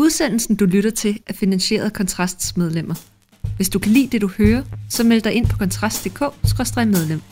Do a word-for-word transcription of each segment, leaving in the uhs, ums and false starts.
Udsendelsen, du lytter til, er finansieret af Kontrasts medlemmer. Hvis du kan lide det, du hører, så meld dig ind på kontrast punktum d k skråstreg medlem.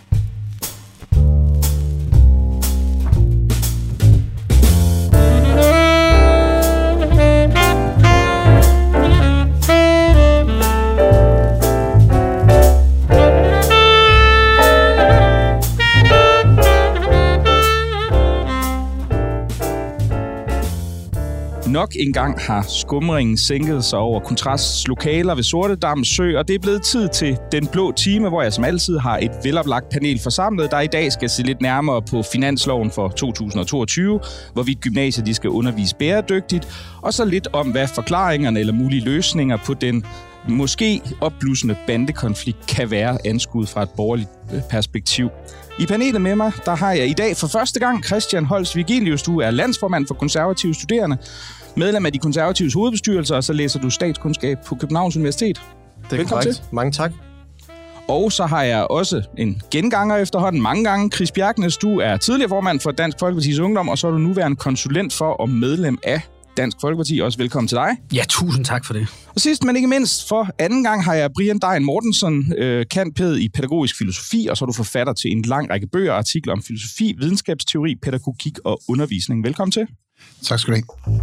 Nok engang har skumringen sænket sig over Kontrasts lokaler ved Sortedam Sø, og det er blevet tid til Den Blå Time, hvor jeg som altid har et veloplagt panel forsamlet, der i dag skal se lidt nærmere på finansloven for to tusind og toogtyve, hvorvidt gymnasiet de skal undervise bæredygtigt, og så lidt om, hvad forklaringerne eller mulige løsninger på den måske opblussende bandekonflikt kan være anskuet fra et borgerligt perspektiv. I panelet med mig, der har jeg i dag for første gang Christian Holst Vigilius. Du er landsformand for konservative studerende, medlem af de konservatives hovedbestyrelser, og så læser du statskundskab på Københavns Universitet. Det er Velkommen korrekt. Til. Mange tak. Og så har jeg også en genganger efterhånden mange gange. Chris Bjerknes, du er tidligere formand for Dansk Folkepartis Ungdom, og så er du nuværende konsulent for og medlem af Dansk Folkeparti. Også velkommen til dig. Ja, tusind tak for det. Og sidst, men ikke mindst, for anden gang har jeg Brian Dein Mortensen, øh, cand.pæd i pædagogisk filosofi, og så er du forfatter til en lang række bøger og artikler om filosofi, videnskabsteori, pædagogik og undervisning. Velkommen til. Tak skal du have.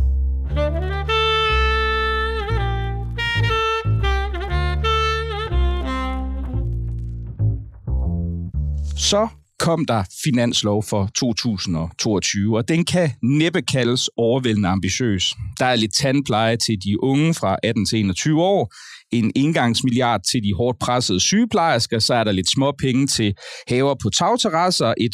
Så kom der finanslov for to tusind og toogtyve, og den kan næppe kaldes overvældende ambitiøs. Der er lidt tandpleje til de unge fra atten til enogtyve år, en engangsmilliard til de hårdt pressede sygeplejersker, så er der lidt små penge til haver på tagterrasser, et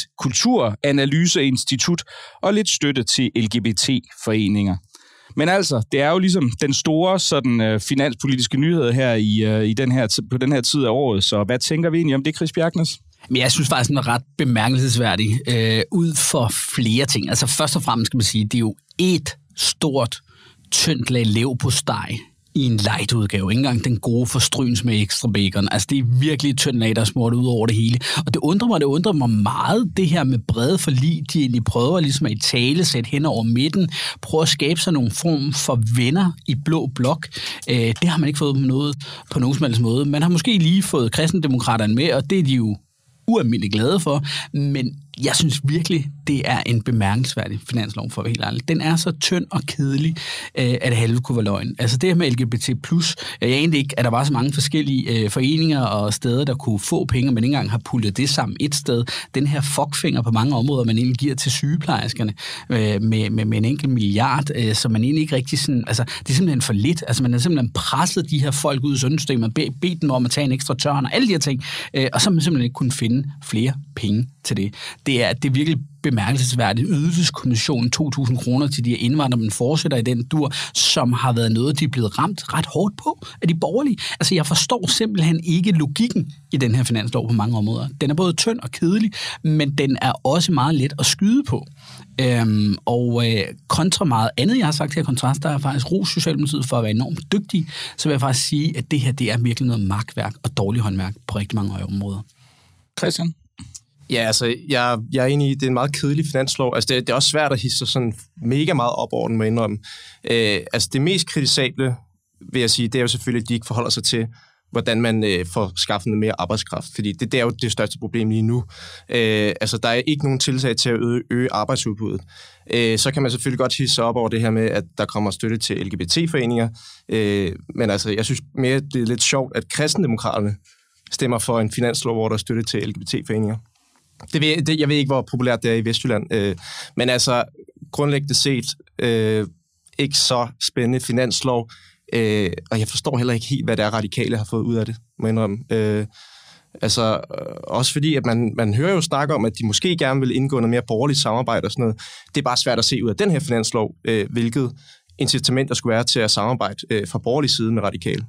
kulturanalyseinstitut og lidt støtte til L G B T-foreninger. Men altså, det er jo ligesom den store sådan, øh, finanspolitiske nyhed her, i, øh, i den her på den her tid af året, så hvad tænker vi egentlig om det, Chris Bjerknes? Men jeg synes faktisk, den er ret bemærkelsesværdig øh, ud for flere ting. Altså først og fremmest skal man sige, det er jo et stort, tyndt lag leverpostej i en light-udgave. Ikke engang den gode forstryns med ekstra bacon. Altså det er virkelig et tyndt lag, der er smurt ud over det hele. Og det undrer mig, det undrer mig meget, det her med brede forlig, de egentlig prøver ligesom at i tale sætte hen over midten, prøve at skabe sig nogle form for venner i blå blok. Øh, det har man ikke fået på, noget, på nogen som helst måde. Man har måske lige fået kristendemokraterne med, og det er de jo ualmindeligt glade for, men jeg synes virkelig, det er en bemærkelsesværdig finanslov, for at være helt ærlig. Den er så tynd og kedelig, at det halve kunne være løgn. Altså det her med L G B T plus, jeg anede ikke, at der var så mange forskellige foreninger og steder, der kunne få penge, men ikke engang har pullet det sammen et sted. Den her fuckfinger på mange områder, man egentlig giver til sygeplejerskerne med, med, med en enkelt milliard, som man egentlig ikke rigtig sådan, altså det er simpelthen for lidt. Altså man har simpelthen presset de her folk ud i sundhedssystemet, og bedt dem om at tage en ekstra tørn og alle de her ting, og så har man simpelthen ikke kunnet finde flere penge til det. Det er, det er virkelig bemærkelsesværdigt. Ydelseskommissionen to tusind kroner til de her indvandrere, man fortsætter i den dur, som har været noget, de er blevet ramt ret hårdt på af de borgerlige. Altså, jeg forstår simpelthen ikke logikken i den her finanslov på mange områder. Den er både tynd og kedelig, men den er også meget let at skyde på. Øhm, og øh, kontra meget andet, jeg har sagt her i Kontrast, der er faktisk ros Socialdemokratiet for at være enormt dygtig, så vil jeg faktisk sige, at det her, det er virkelig noget magtværk og dårlig håndværk på rigtig mange områder. Christian? Ja, altså, jeg, jeg er enig i, det er en meget kedelig finanslov. Altså, det, det er også svært at hisse sig sådan mega meget op over den, må jeg indrømme. Øh, altså, det mest kritisable, vil jeg sige, det er jo selvfølgelig, at de ikke forholder sig til, hvordan man øh, får skaffet noget mere arbejdskraft. Fordi det, det er jo det største problem lige nu. Øh, altså, der er ikke nogen tiltag til at øge, øge arbejdsudbuddet. Øh, så kan man selvfølgelig godt hisse sig op over det her med, at der kommer støtte til L G B T-foreninger. Øh, men altså, jeg synes mere, det er lidt sjovt, at kristendemokraterne stemmer for en finanslov, hvor der er støtte til L G B T-foreninger. Det ved, det, jeg ved ikke, hvor populært det er i Vestjylland, øh, men altså grundlæggende set øh, ikke så spændende finanslov, øh, og jeg forstår heller ikke helt, hvad det er, radikale har fået ud af det, må jeg indrømme. Øh, altså, øh, også fordi, at man, man hører jo snakke om, at de måske gerne vil indgå noget mere borgerligt samarbejde og sådan noget. Det er bare svært at se ud af den her finanslov, øh, hvilket incitament der skulle være til at samarbejde øh, fra borgerlig side med radikale.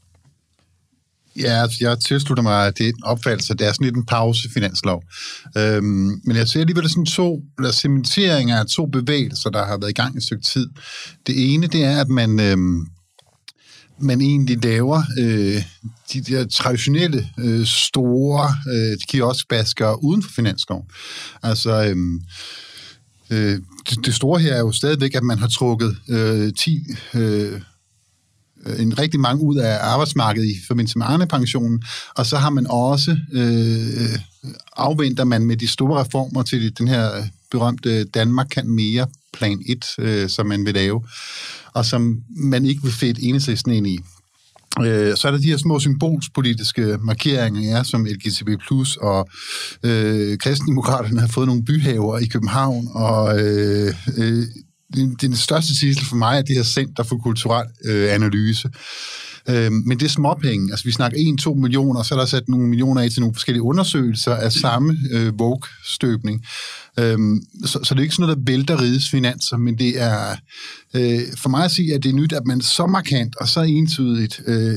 Ja, jeg tilslutter mig, at det er en opfattelse, det er sådan lidt en pausefinanslov. Øhm, men jeg ser alligevel sådan to, eller cementeringer af to bevægelser, der har været i gang i et stykke tid. Det ene, det er, at man, øhm, man egentlig laver øh, de der traditionelle, øh, store øh, kioskbaskere uden for finansloven. Altså, øhm, øh, det, det store her er jo stadigvæk, at man har trukket øh, ti... Øh, en rigtig mange ud af arbejdsmarkedet i forbindelse med Arne-pensionen, og så har man også øh, afventer man med de store reformer til den her berømte Danmark kan mere plan et, øh, som man vil lave, og som man ikke vil fedte Enhedslisten ind i. Øh, så er der de her små symbolspolitiske markeringer, ja, som L G B plus, og øh, kristendemokraterne har fået nogle byhaver i København, og øh, øh, Det, det største titel for mig er det her Center for Kulturel øh, Analyse. Øh, men det er småpenge. Altså, vi snakker en til to millioner, så er der sat nogle millioner af til nogle forskellige undersøgelser af samme øh, Vogue-støbning. Øh, så, så det er ikke sådan noget, der vælter rigets finanser, men det er øh, for mig at sige, at det er nyt, at man så markant og så entydigt øh,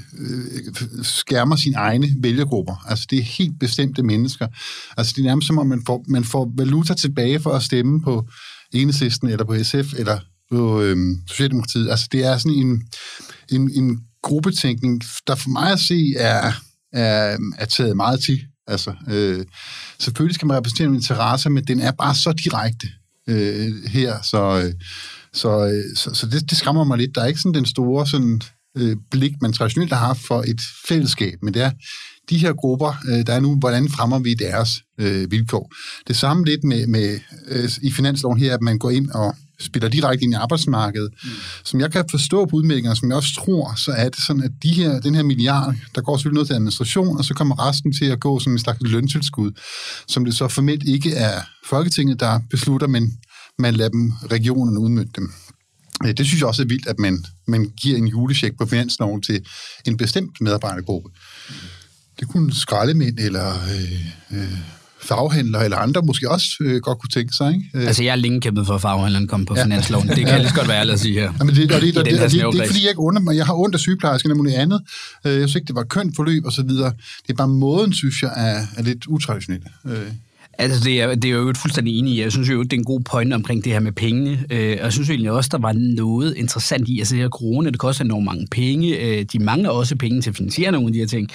øh, skærmer sine egne vælgergrupper. Altså, det er helt bestemte mennesker. Altså, det er nærmest som om, man får, man får valuta tilbage for at stemme på Enhedslisten, eller på S F, eller på øhm, Socialdemokratiet. Altså, det er sådan en, en, en gruppetænkning, der for mig at se er, er, er taget meget til. Altså, øh, selvfølgelig skal man repræsentere en interesse, men den er bare så direkte øh, her, så, øh, så, øh, så, så det, det skræmmer mig lidt. Der er ikke sådan den store sådan, øh, blik, man traditionelt har haft for et fællesskab, men det er de her grupper, øh, der er nu, hvordan fremmer vi deres øh, vilkår. Det samme lidt med, med øh, i finansloven her, at man går ind og spiller direkte ind i arbejdsmarkedet. Mm. Som jeg kan forstå på udmeldingerne, som jeg også tror, så er det sådan, at de her, den her milliard, der går selvfølgelig noget til administration, og så kommer resten til at gå som en slags løntilskud, som det så formelt ikke er Folketinget, der beslutter, men man lader dem, regionerne udmønte dem. Det synes jeg også er vildt, at man, man giver en julecheck på finansloven til en bestemt medarbejdergruppe. Mm. Det kunne skraldemænd eller øh, øh, faghandler eller andre måske også øh, godt kunne tænke sig. Ikke? Altså, jeg har længe kæmpet for, at faghandleren kom på ja. finansloven. Det kan jeg lige så godt være ærlig at sige her. Ja, men det, og det, og det, det, det, det er ikke, fordi jeg ikke under mig. Jeg har ondt af sygeplejersken og muligt andet. Jeg synes ikke, det var kønt forløb og så videre. Det er bare måden, synes jeg, er, er lidt utraditionel. Øh. Altså, det er, det er jo et fuldstændig enig i. Jeg synes jo, det er en god pointe omkring det her med pengene. Og jeg synes egentlig også, der var noget interessant i. Altså, det her corona, det koster enormt mange penge. De mangler også penge til at finansiere nogle af de her ting.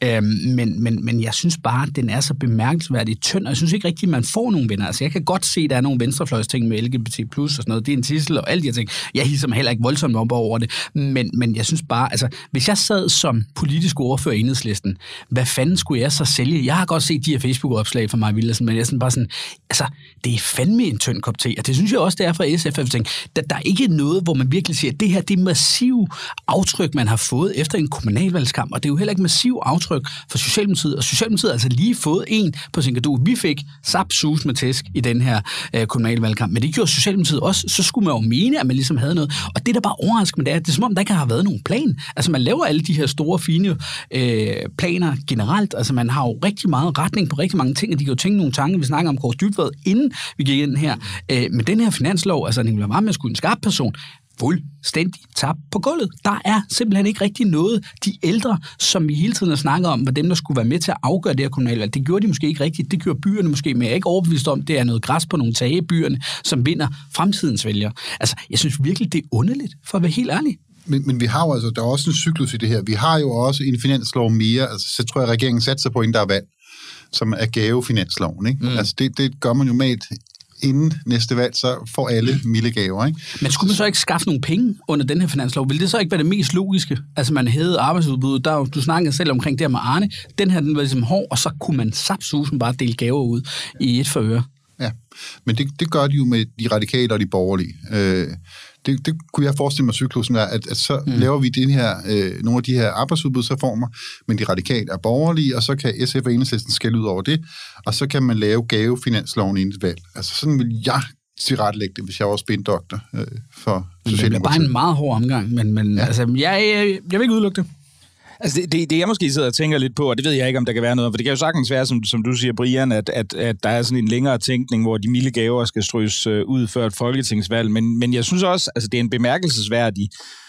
Men, men, men jeg synes bare, at den er så bemærkelsesværdigt tynd, og jeg synes ikke rigtigt, at man får nogle venner. Altså, jeg kan godt se, at der er nogle venstrefløjsting med L G B T plus og sådan noget. Det er en tidsel og alle de her ting. Jeg hisser mig heller ikke voldsomt op over det. Men, men jeg synes bare, altså, hvis jeg sad som politisk ordfører i Enhedslisten, hvad fanden skulle jeg så sælge? Jeg har godt set de her Facebook-opslag fra mig, Villadsen, men jeg er sådan bare sådan, altså, det er fandme en tynd kop te, og det synes jeg også, det er fra S F. Der, der er ikke noget, hvor man virkelig siger, at det her, det er massiv aftryk, man har fået efter en kommunalvalgskamp, og det er jo heller ikke massiv aftryk for Socialdemokratiet, og Socialdemokratiet har altså lige fået en på sin gadu. Vi fik sap sus med tæsk i den her øh, kommunalvalgkamp, men det gjorde Socialdemokratiet også, så skulle man jo mene, at man ligesom havde noget, og det, der bare overrasker mig, det er, at det er som om, der ikke har været nogen plan. Altså, man laver alle de her store, fine øh, planer generelt, altså man har jo rigtig meget retning på rigtig mange ting, og de kan jo tænke nogle tanker, vi snakker om Kåre Dybvad, inden vi gik ind her. Øh, med den her finanslov, altså Nicolai Wammen skulle en skarp person, fuldstændig tabt på gulvet. Der er simpelthen ikke rigtig noget. De ældre, som vi hele tiden har snakket om, var dem, der skulle være med til at afgøre det her kommunalvalg. Det gjorde de måske ikke rigtigt. Det gjorde byerne måske, men jeg er ikke overbevist om, det er noget græs på nogle tage i byerne, som vinder fremtidens vælgere. Altså, jeg synes virkelig, det er underligt, for at være helt ærlig. Men, men vi har jo altså, der er også en cyklus i det her. Vi har jo også en finanslov mere, altså så tror jeg, regeringen satser på, inden der er valg, som er gavefinansloven, ikke? Mm. Altså det, det gør man jo med et, inden næste valg, så får alle milde gaver, ikke? Men skulle man så ikke skaffe nogle penge under den her finanslov? Vil det så ikke være det mest logiske? Altså man hævede arbejdsudbuddet, der, du snakkede selv omkring det her med Arne, den her, den var ligesom hård, og så kunne man sapsusen bare dele gaver ud i et for øre. Ja, men det, det gør de jo med de radikale og de borgerlige. Øh, det, det kunne jeg forestille mig, cyklusen er, at, at så mm. laver vi den her, øh, nogle af de her arbejdsudbudsreformer, men de radikale er borgerlige, og så kan S F og Enhedslisten skælde ud over det, og så kan man lave gavefinansloven inden et valg. Altså sådan vil jeg tilrettelægge det, hvis jeg var spindoktor øh, for Socialdemokratiet. Det er bare en meget hård omgang, men, men ja. altså, jeg, jeg, jeg vil ikke udelukke det. Altså det, det, det, jeg måske sidder og tænker lidt på, og det ved jeg ikke, om der kan være noget, for det kan jo sagtens være, som, som du siger, Brian, at, at, at der er sådan en længere tænkning, hvor de milde gaver skal strøs ud før et folketingsvalg, men, men jeg synes også, altså det er en bemærkelsesværdig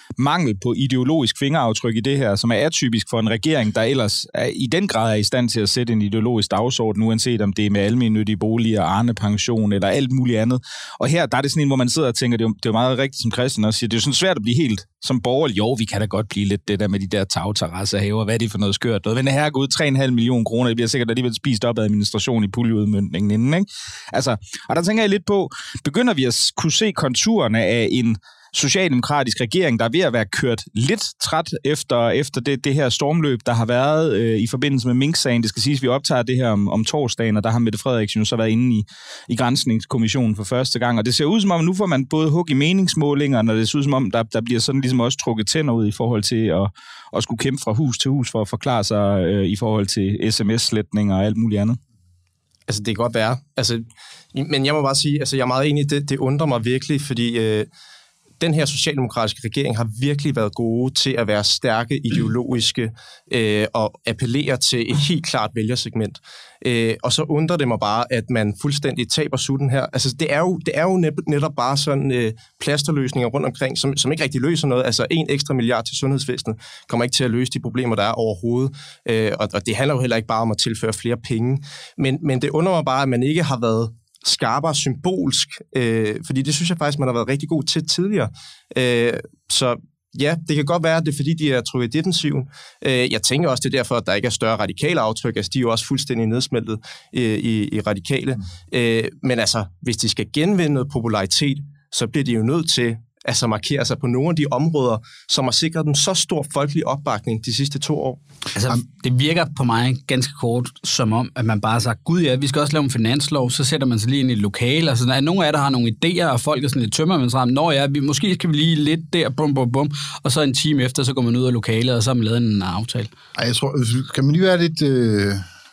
mangel på ideologisk fingeraftryk i det her, som er atypisk for en regering, der ellers er, i den grad er i stand til at sætte en ideologisk dagsorden, uanset om det er med almennyttige boliger, Arne-pension eller alt muligt andet. Og her, der er det sådan en, hvor man sidder og tænker, det er jo, det er jo meget rigtigt, som Christian også siger, det er jo sådan svært at blive helt som borgerlig. Jo, vi kan da godt blive lidt det der med de der tagterrassehaver. Hvad er det for noget skørt? Noget? Men her går ud tre komma fem millioner kroner, det bliver sikkert alligevel spist op af administration i puljeudmøntningen inden, ikke? Altså, og der tænker jeg lidt på, begynder vi at kunne se konturerne af en socialdemokratisk regering, der er ved at være kørt lidt træt efter, efter det, det her stormløb, der har været øh, i forbindelse med Mink-sagen. Det skal siges, at vi optager det her om, om torsdagen, og der har Mette Frederiksen jo så været inde i, i granskningskommissionen for første gang. Og det ser ud som om, nu får man både hug i meningsmålingerne, og det ser ud som om, der, der bliver sådan ligesom også trukket tænder ud i forhold til at, at skulle kæmpe fra hus til hus for at forklare sig øh, i forhold til sms-sletninger og alt muligt andet. Altså, det kan godt være. Altså, men jeg må bare sige, altså, jeg er meget enig, det, det undrer mig virkelig, fordi øh, den her socialdemokratiske regering har virkelig været gode til at være stærke ideologiske øh, og appellere til et helt klart vælgersegment. Øh, og så undrer det mig bare, at man fuldstændig taber sutten her. Altså, det er jo, det er jo net, netop bare sådan øh, plasterløsninger rundt omkring, som, som ikke rigtig løser noget. Altså, en ekstra milliard til sundhedsvæsenet kommer ikke til at løse de problemer, der er overhovedet. Øh, og, og det handler jo heller ikke bare om at tilføre flere penge. Men, men det undrer mig bare, at man ikke har været skarpere symbolsk, øh, fordi det synes jeg faktisk, man har været rigtig god til tidligere. Øh, så ja, det kan godt være, at det er fordi, de er trukket i defensiven. Øh, jeg tænker også, det er derfor, at der ikke er større radikale aftryk. Altså, de er jo også fuldstændig nedsmeltet øh, i, i radikale. Øh, men altså, hvis de skal genvinde noget popularitet, så bliver de jo nødt til altså markere sig på nogle af de områder, som har sikret dem så stor folkelig opbakning de sidste to år. Altså, det virker på mig ganske kort som om, at man bare har sagt, gud ja, vi skal også lave en finanslov, så sætter man sig lige ind i et lokale, og sådan, at nogle af der har nogle idéer, og folk er sådan lidt tømmermændsramt, nå ja, vi, måske skal vi lige lidt der, bum, bum, bum, og så en time efter, så går man ud af lokalet, og så har man lavet en aftale. Ej, jeg tror, kan man lige være lidt... Øh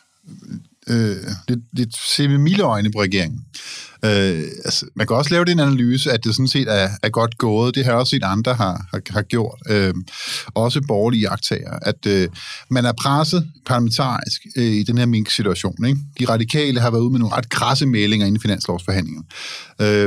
Øh, lidt, lidt se med milde øjne på regeringen. Øh, altså, man kan også lave den analyse, at det sådan set er, er godt gået. Det har også set andre har, har, har gjort. Øh, også borgerlige iagttagere. At øh, man er presset parlamentarisk øh, i den her mink-situation. Ikke? De radikale har været ude med nogle ret krasse meldinger inden finanslovsforhandlingen. Øh,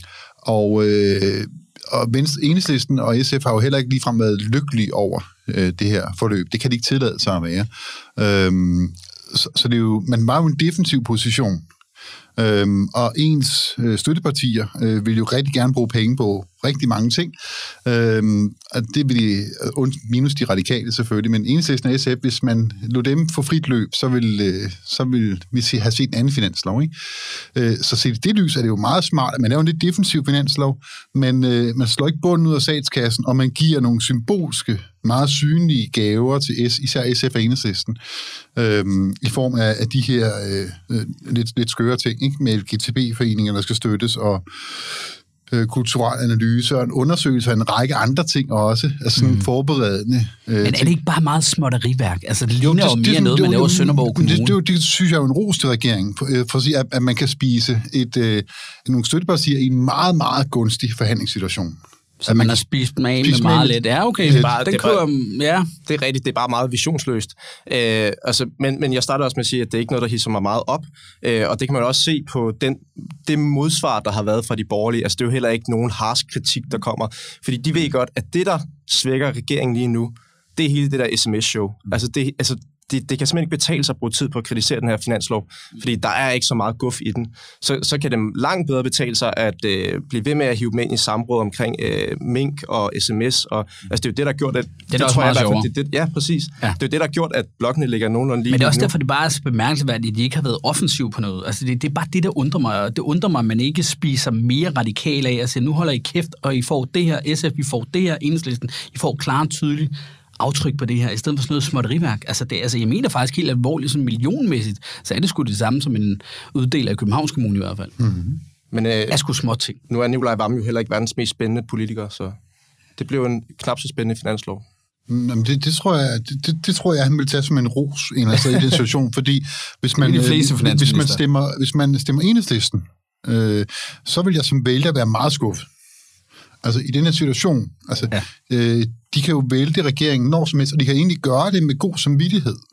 og øh, og Venstre, Enhedslisten og S F har jo heller ikke ligefrem været lykkelige over øh, det her forløb. Det kan de ikke tillade sig at være. Øh, Så, så det er jo, man var jo en defensiv position, øhm, og ens øh, støttepartier øh, vil jo rigtig gerne bruge penge på rigtig mange ting, øhm, og det vil de, minus de radikale selvfølgelig, men Enhedslisten og S F, hvis man lod dem få frit løb, så vil, øh, så vil vi se, have set en anden finanslov, ikke? Øh, så set i det lys er det jo meget smart, at man laver en lidt defensiv finanslov, men øh, man slår ikke bunden ud af statskassen, og man giver nogle symbolske, meget synlige gaver til S, især S F og Enhedslisten, øhm, i form af, af de her øh, lidt, lidt skøre ting, ikke? Med L G B T-foreninger, der skal støttes, og øh, kulturel analyse, og en undersøgelse af en række andre ting også, altså sådan mm. forberedende. Øh, Men er det ikke bare meget småtteriværk? Altså, det ligner jo, det, jo mere det, noget, det, man laver i Sønderborg Kommune. Det, det, det, det synes jeg er jo en ros til regeringen, for, for at sige, at, at man kan spise et, øh, nogle støttepartier i en meget, meget gunstig forhandlingssituation. Så man har spist dem af med meget lidt. Ja, okay. Det, bare, den det, kører, bare, ja. det er rigtigt. Det er bare meget visionsløst. Øh, altså, men, men jeg starter også med at sige, at det er ikke noget, der hisser mig meget op. Øh, og det kan man også se på den, det modsvar, der har været fra de borgerlige. Altså, det er jo heller ikke nogen harsk kritik, der kommer. Fordi de ved godt, at det, der svækker regeringen lige nu, det er hele det der sms-show. Altså, det, altså Det, det kan simpelthen ikke betale sig at bruge tid på at kritisere den her finanslov, fordi der er ikke så meget guf i den. Så, så kan det langt bedre betale sig at øh, blive ved med at hive med ind i samråd omkring øh, mink og sms. Og, altså, det er jo det, der har gjort, at... Det er det tror jeg, det, det, ja, præcis. Ja. Det er jo det, der har gjort, at blokkene ligger nogenlunde lige. Men det er også nu. derfor, det bare er så bemærkelsesværdigt, at de ikke har været offensiv på noget. Altså, det, det er bare det, der undrer mig. Det undrer mig, at man ikke spiser mere radikal af. Altså, nu holder I kæft, og I får det her, S F, I får det her, Enhedslisten, I får klart tydeligt aftryk på det her, i stedet for sådan noget småtteriværk. Altså, det, altså, jeg mener faktisk helt alvorligt, sådan millionmæssigt, så er det sgu det samme som en uddeler af Københavns Kommune i hvert fald. Mm-hmm. Men øh, er sgu små ting. Nu er Nikolaj Wammen jo heller ikke verdens mest spændende politiker, så det blev en knap så spændende finanslov. Jamen, det, det, tror jeg, det, det tror jeg, han vil tage som en ros en eller anden i den situation, fordi hvis man, øh, hvis man stemmer, hvis man stemmer Enhedslisten, øh, så vil jeg som vælger være meget skuffet. Altså i den her situation, altså, ja. øh, de kan jo vælte regeringen når som helst, og de kan egentlig gøre det med god samvittighed.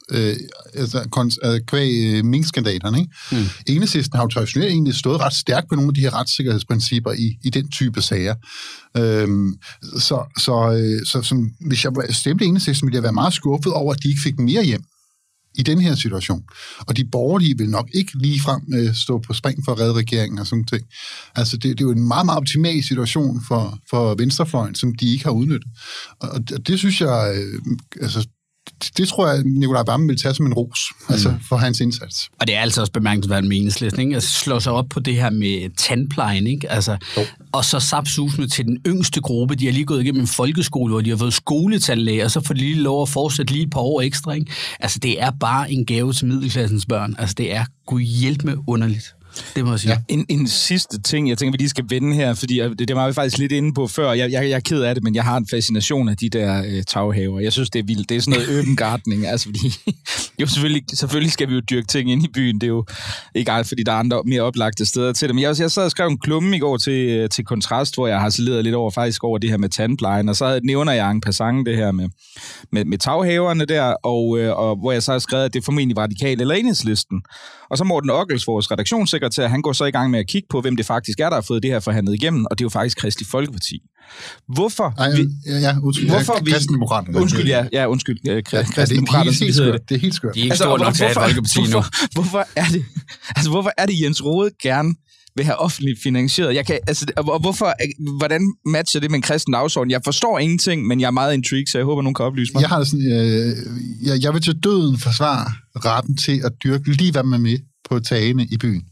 øh, altså, kons- kvæg øh, minkskandalerne, ikke? Mm. Enhedslisten har jo traditionelt egentlig stået ret stærkt på nogle af de her retssikkerhedsprincipper i, i den type sager. Øhm, så så, øh, så som, hvis jeg stemte Enhedslisten, ville jeg være meget skuffet over, at de ikke fik mere hjem i den her situation. Og de borgerlige vil nok ikke ligefrem øh, stå på spring for at redde regeringen og sådan ting. Altså, det, det er jo en meget, meget optimal situation for, for venstrefløjen, som de ikke har udnyttet. Og, og det synes jeg, øh, altså, det, det tror jeg, Nicolai Wammen vil tage som en ros, mm. altså for hans indsats. Og det er altså også bemærkelsesværdigt med Enhedslisten, ikke? Altså slå sig op på det her med tandplejen, ikke? Altså, og så sapsusende til den yngste gruppe. De har lige gået igennem en folkeskole, hvor de har fået skoletandlæge, og så får de lige lov at fortsætte lige et par år ekstra, ikke? Altså, det er bare en gave til middelklassens børn. Altså, det er gud hjælp med underligt. Det må jeg sige. Ja. En, en sidste ting, jeg tænker, vi lige skal vende her, fordi det, det var vi faktisk lidt inde på før. Jeg, jeg, jeg er ked af det, men jeg har en fascination af de der øh, taghaver. Jeg synes, det er vildt. Det er sådan noget open gardening. Altså, fordi, jo, selvfølgelig, selvfølgelig skal vi jo dyrke ting ind i byen. Det er jo ikke alt, fordi der er andre mere oplagte steder til det. Men jeg, jeg sad og skrev en klumme i går til, til Kontrast, hvor jeg har saleret lidt over, faktisk over det her med tandplejen. Og så nævner jeg en passant det her med, med, med taghaverne der, og, øh, og hvor jeg så har skrevet, at det er formentlig radikal eller Enhedslisten. Og så Morten Ockels, vores redaktionssekretær, han går så i gang med at kigge på, hvem det faktisk er, der har fået det her forhandlet igennem, og det er jo faktisk Kristelig Folkeparti. Hvorfor? Ej, vi, ja, ja, undskyld. Hvorfor vi, Kristendemokraterne. Undskyld, ja, ja undskyld. Ja, Kristendemokraterne, det, det, det er helt skørt. De er ikke altså, store nok til at Folkeparti nu. Hvorfor, hvorfor, er det, altså, hvorfor er det, Jens Rohde gerne vil have offentligt finansieret? Jeg kan, altså, og hvorfor, hvordan matcher det med en kristen dagsorden? Jeg forstår ingenting, men jeg er meget intrigued, så jeg håber, nogen kan oplyse mig. Jeg har sådan, øh, jeg, jeg vil til døden forsvare retten til at dyrke lige, hvad man er med på tagene i byen.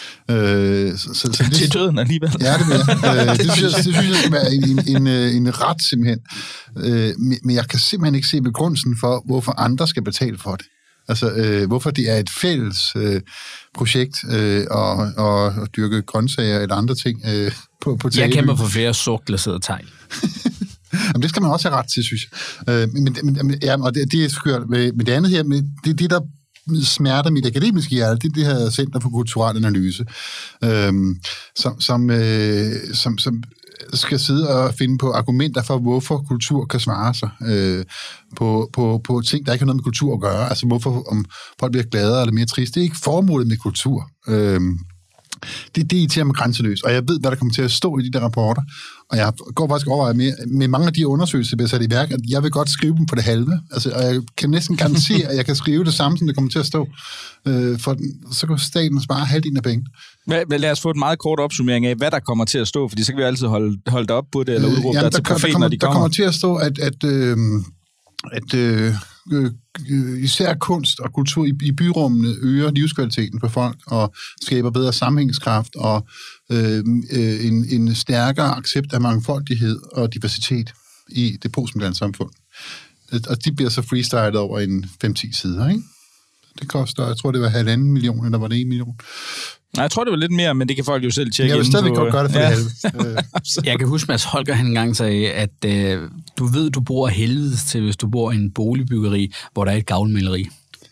Øh, så, så, så det, til døden alligevel. Ja, det vil jeg. Øh, det, synes jeg, det synes jeg skal være en, en, en, en ret simpelthen. Øh, men jeg kan simpelthen ikke se begrundelsen for, hvorfor andre skal betale for det. Altså, øh, hvorfor det er et fælles øh, projekt øh, at, at, at dyrke grøntsager eller andre ting øh, på, på tagene. Jeg kæmper for flere sortglaserede tegn. Jamen, det skal man også have ret til, synes jeg. Øh, men, men, ja, og det, det er skørt. Men det andet her, det er det, der smerter mit akademiske hjerte, det er det her Center for Kulturel Analyse, øhm, som, som, øh, som, som skal sidde og finde på argumenter for, hvorfor kultur kan svare sig øh, på, på, på ting, der ikke har noget med kultur at gøre. Altså, hvorfor om folk bliver gladere eller mere triste. Det er ikke formålet med kultur. Øhm, det, det irriterer mig grænseløst, og jeg ved, hvad der kommer til at stå i de der rapporter, og jeg går faktisk over med, med mange af de undersøgelser, der bliver sat i værk, at jeg vil godt skrive dem på det halve, altså, og jeg kan næsten garantere, at jeg kan skrive det samme, som det kommer til at stå, øh, for den, så kan staten spare halvdelen af penge. Men lad os få et meget kort opsummering af, hvad der kommer til at stå, fordi så kan vi altid holde, holde det op på det, eller udråbe øh, der, der til profeten, når de kommer. Der kommer til at stå, at, at, øh, at øh, øh, især kunst og kultur i, i byrummene øger livskvaliteten for folk og skaber bedre sammenhængskraft og øh, øh, en, en stærkere accept af mangfoldighed og diversitet i det postmoderne samfund. Og de bliver så freestylet over en fem til ti sider, ikke? Det koster, jeg tror, det var halvanden million, eller var det en million? Nej, jeg tror, det var lidt mere, men det kan folk jo selv tjekke. Jeg vil stadigvæk godt gøre det for ja. det halve. Jeg kan huske, Mads Holger han engang sagde, at øh, du ved, du bor helvedes til, hvis du bor i en boligbyggeri, hvor der er et gavlmaleri.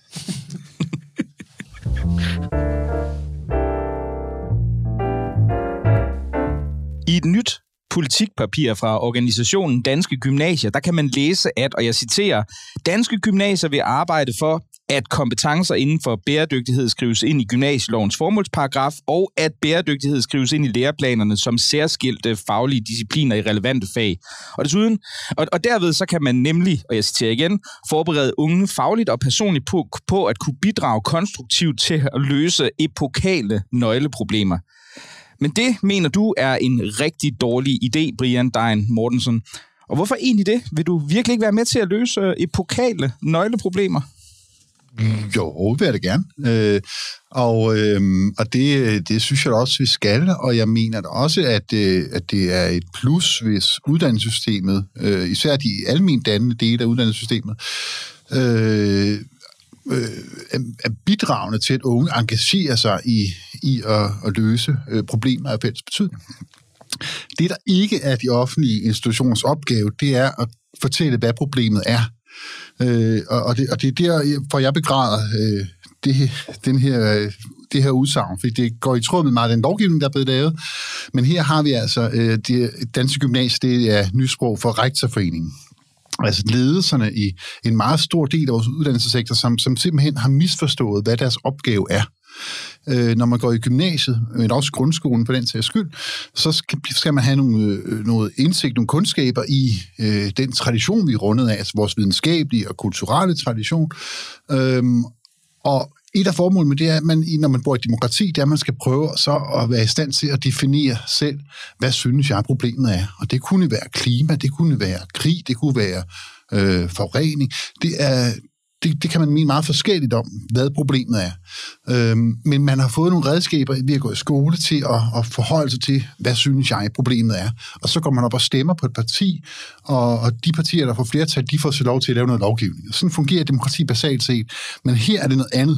I et nyt politikpapir fra organisationen Danske Gymnasier, der kan man læse, at, og jeg citerer, Danske Gymnasier vil arbejde for, at kompetencer inden for bæredygtighed skrives ind i gymnasielovens formålsparagraf, og at bæredygtighed skrives ind i læreplanerne som særskilte faglige discipliner i relevante fag. Og desuden, og, og derved så kan man nemlig, og jeg citerer igen, forberede unge fagligt og personligt på, på at kunne bidrage konstruktivt til at løse epokale nøgleproblemer. Men det, mener du, er en rigtig dårlig idé, Brian Dein Mortensen. Og hvorfor egentlig det? Vil du virkelig ikke være med til at løse epokale nøgleproblemer? Jo, vil jeg det gerne. Øh, og øh, og det, det synes jeg da også, vi skal, og jeg mener da også, at, øh, at det er et plus, hvis uddannelsessystemet, øh, især de almendannende dele af uddannelsessystemet, øh, øh, er bidragende til, at unge engagerer sig i, i at, at løse øh, problemer af fælles betydning. Det, der ikke er de offentlige institutioners opgave, det er at fortælle, hvad problemet er. Øh, og, det, og det er der, hvor jeg begræder øh, det, den her, det her udsagn, fordi det går i tråd med meget den lovgivning, der er blevet lavet. Men her har vi altså øh, det Danske Gymnasier, det er nysprog for Rektorforeningen. altså ledelserne i en meget stor del af vores uddannelsessektor, som, som simpelthen har misforstået, hvad deres opgave er. Øh, når man går i gymnasiet, men også grundskolen for den sags skyld, så skal, skal man have nogle, øh, noget indsigt, nogle kundskaber i øh, den tradition, vi er rundet af, altså vores videnskabelige og kulturelle tradition. Øhm, og et af formålene med det er, at man, når man bor i demokrati, det er, at man skal prøve så at være i stand til at definere selv, hvad synes jeg problemet er. Og det kunne være klima, det kunne være krig, det kunne være øh, forurening. Det er Det, det kan man mene meget forskelligt om, hvad problemet er. Øhm, men man har fået nogle redskaber ved at gå i skole til at, at forholde sig til, hvad synes jeg problemet er. Og så går man op og stemmer på et parti, og, og de partier, der får flertal, de får så lov til at lave noget lovgivning. Og sådan fungerer demokrati basalt set. Men her er det noget andet.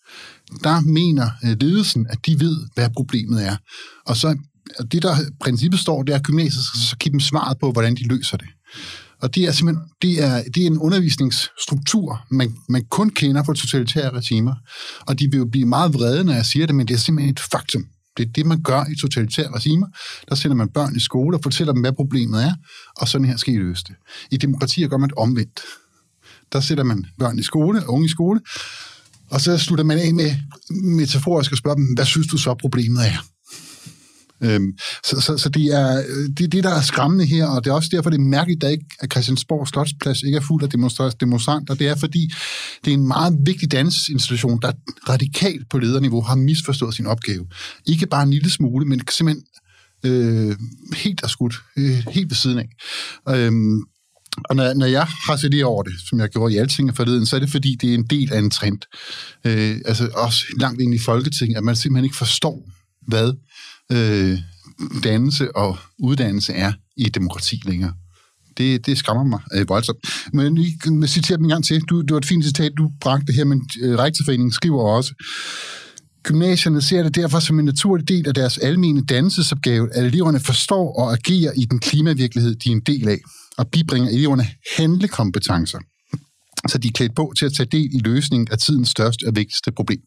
Der mener ledelsen, at de ved, hvad problemet er. Og så det, der princippet står, det er, at gymnasiet skal så give dem svaret på, hvordan de løser det. Og det er simpelthen det er, det er en undervisningsstruktur, man, man kun kender fra totalitære regimer. Og de vil jo blive meget vrede, når jeg siger det, men det er simpelthen et faktum. Det er det, man gør i totalitære regimer. Der sender man børn i skole og fortæller dem, hvad problemet er, og sådan her skal I løse det. I demokratier gør man det omvendt. Der sætter man børn i skole, unge i skole, og så slutter man af med metaforisk at spørge dem, hvad synes du så problemet er? Øhm, så, så, så det er det, det, der er skræmmende her, og det er også derfor, det er mærkeligt, at, ikke, at Christiansborg Slotsplads ikke er fuld af demonstranter. Det er, fordi det er en meget vigtig dannelsesinstitution, der radikalt på lederniveau har misforstået sin opgave. Ikke bare en lille smule, men simpelthen øh, helt er skudt, øh, helt ved siden af. Øhm, og når, når jeg har set det over det, som jeg gjorde i Altinget forleden, så er det, fordi det er en del af en trend. Øh, altså også langt ind i Folketinget, at man simpelthen ikke forstår, hvad Øh, dannelse og uddannelse er i demokrati længere. Det, det skræmmer mig øh, voldsomt. Men jeg citerer dem en gang til. Du, det var et fint citat, du bragte her, men øh, Rektorforeningen skriver også: gymnasierne ser det derfor som en naturlig del af deres almene dannelsesopgave, at eleverne forstår og agerer i den klimavirkelighed, de er en del af, og bibringer eleverne handlekompetencer, så de er klædt på til at tage del i løsningen af tidens største og vigtigste problem.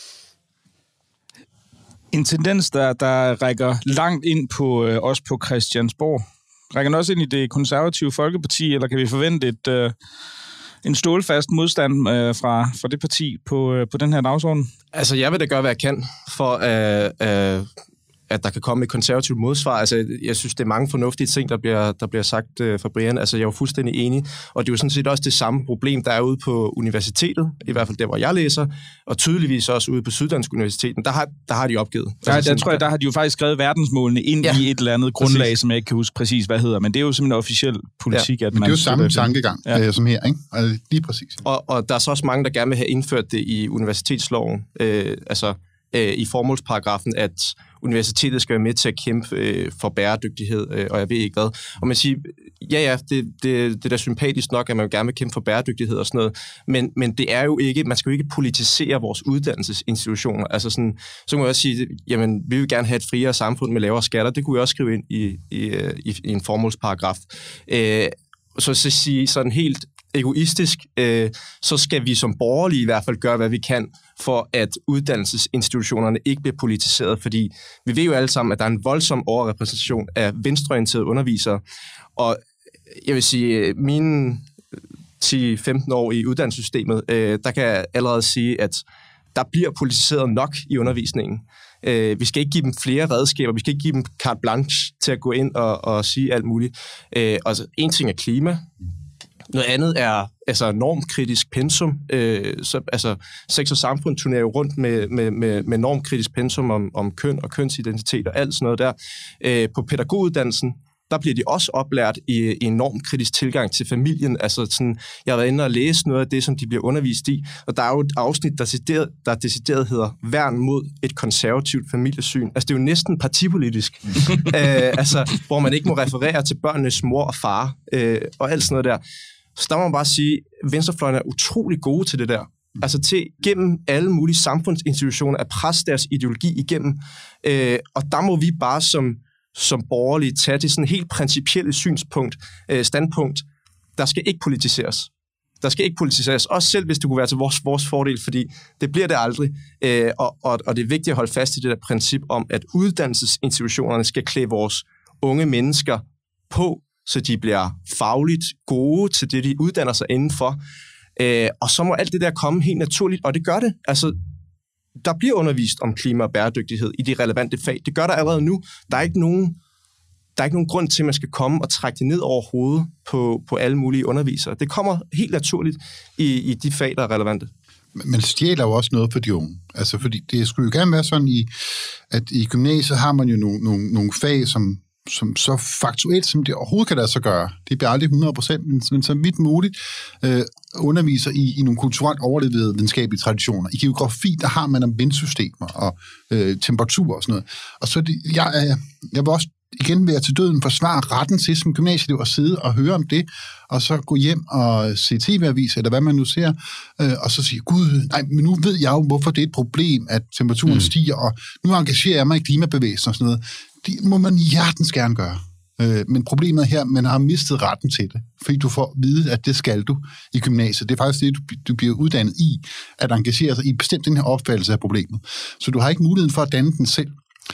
En tendens, der, der rækker langt ind på øh, os på Christiansborg. Rækker den også ind i det konservative Folkeparti, eller kan vi forvente et, øh, en stålfast modstand øh, fra, fra det parti på, øh, på den her dagsorden? Altså, jeg vil da gøre, hvad jeg kan for at... Øh, øh at der kan komme et konservativt modsvar. Altså, jeg synes, det er mange fornuftige ting, der bliver, der bliver sagt øh, fra Brian. Altså, jeg er jo fuldstændig enig. Og det er jo sådan set også det samme problem, der er ude på universitetet, i hvert fald der, hvor jeg læser, og tydeligvis også ude på Syddansk Universiteten. Der har, der har de opgivet. Ja, altså, der tror jeg, der har de jo faktisk skrevet verdensmålene ind ja, i et eller andet grundlag, præcis, som jeg ikke kan huske præcis, hvad hedder. Men det er jo simpelthen en officiel politik, ja, at man... Men det er jo samme tankegang, ja, øh, som her, ikke? Altså, lige præcis. Og, og der er så også mange, der gerne vil have indført det i universitetsloven, øh, altså øh, i formålsparagrafen, at universitetet skal være med til at kæmpe øh, for bæredygtighed, øh, og jeg ved ikke hvad. Og man siger, ja ja, det, det, det er da sympatisk nok, at man gerne vil kæmpe for bæredygtighed og sådan noget, men, men det er jo ikke, man skal jo ikke politisere vores uddannelsesinstitutioner. Altså sådan, så kan man også sige, jamen, vi vil gerne have et friere samfund med lavere skatter, det kunne vi også skrive ind i, i, i, i en formålsparagraf. Øh, så at sige sådan helt egoistisk, øh, så skal vi som borgerlige i hvert fald gøre, hvad vi kan, for at uddannelsesinstitutionerne ikke bliver politiseret, fordi vi ved jo alle sammen, at der er en voldsom overrepræsentation af venstreorienterede undervisere, og jeg vil sige, mine ti til femten år i uddannelsessystemet, øh, der kan jeg allerede sige, at der bliver politiseret nok i undervisningen. Øh, vi skal ikke give dem flere redskaber, vi skal ikke give dem carte blanche til at gå ind og, og sige alt muligt. Øh, og en ting er klima, noget andet er altså normkritisk pensum. Øh, så, altså, sex og samfund turnerer jo rundt med, med, med, med normkritisk pensum om, om køn og kønsidentitet og alt sådan noget der. Øh, på pædagoguddannelsen, der bliver de også oplært i, i en normkritisk tilgang til familien. Altså sådan, jeg har været inde og læse noget af det, som de bliver undervist i, og der er jo et afsnit, der decideret, der decideret hedder Værn mod et konservativt familiesyn. Altså det er jo næsten partipolitisk, øh, altså, hvor man ikke må referere til børnenes mor og far, øh, og alt sådan noget der. Så der må man bare sige, at venstrefløjen er utrolig gode til det der. Altså til gennem alle mulige samfundsinstitutioner at presse deres ideologi igennem. Øh, og der må vi bare som, som borgerlige tage det sådan helt principielle synspunkt, øh, standpunkt. Der skal ikke politiseres. Der skal ikke politiseres. Også selv hvis det kunne være til vores, vores fordel, fordi det bliver det aldrig. Øh, og, og, og det er vigtigt at holde fast i det der princip om, at uddannelsesinstitutionerne skal klæde vores unge mennesker på så de bliver fagligt gode til det, de uddanner sig indenfor. Øh, og så må alt det der komme helt naturligt, og det gør det. Altså, der bliver undervist om klima og bæredygtighed i de relevante fag. Det gør der allerede nu. Der er ikke nogen, der er ikke nogen grund til, at man skal komme og trække det ned over hovedet på, på alle mulige undervisere. Det kommer helt naturligt i, i de fag, der er relevante. Men stjæler jo også noget for de unge. Altså, fordi det skulle jo gerne være sådan, i, at i gymnasiet har man jo nogle, nogle, nogle fag, som, som så faktuelt, som det overhovedet kan lade sig gøre. Det bliver aldrig hundrede procent, men, men så vidt muligt øh, underviser i, i nogle kulturelt overleverede videnskabelige traditioner. I geografi, der har man om vindsystemer og øh, temperatur og sådan noget. Og så det, jeg, jeg, jeg vil også igen være til døden forsvare retten til som gymnasieelev at sidde og høre om det, og så gå hjem og se tv-avis, eller hvad man nu ser, øh, og så sige, gud, nej, men nu ved jeg jo, hvorfor det er et problem, at temperaturen mm. stiger, og nu engagerer jeg mig i klimabevægelsen og sådan noget. Det må man hjertens gerne gøre. Øh, men problemet her, man har mistet retten til det, fordi du får at vide, at det skal du i gymnasiet. Det er faktisk det, du, du bliver uddannet i, at engagere sig i bestemt den her opfattelse af problemet. Så du har ikke muligheden for at danne den selv.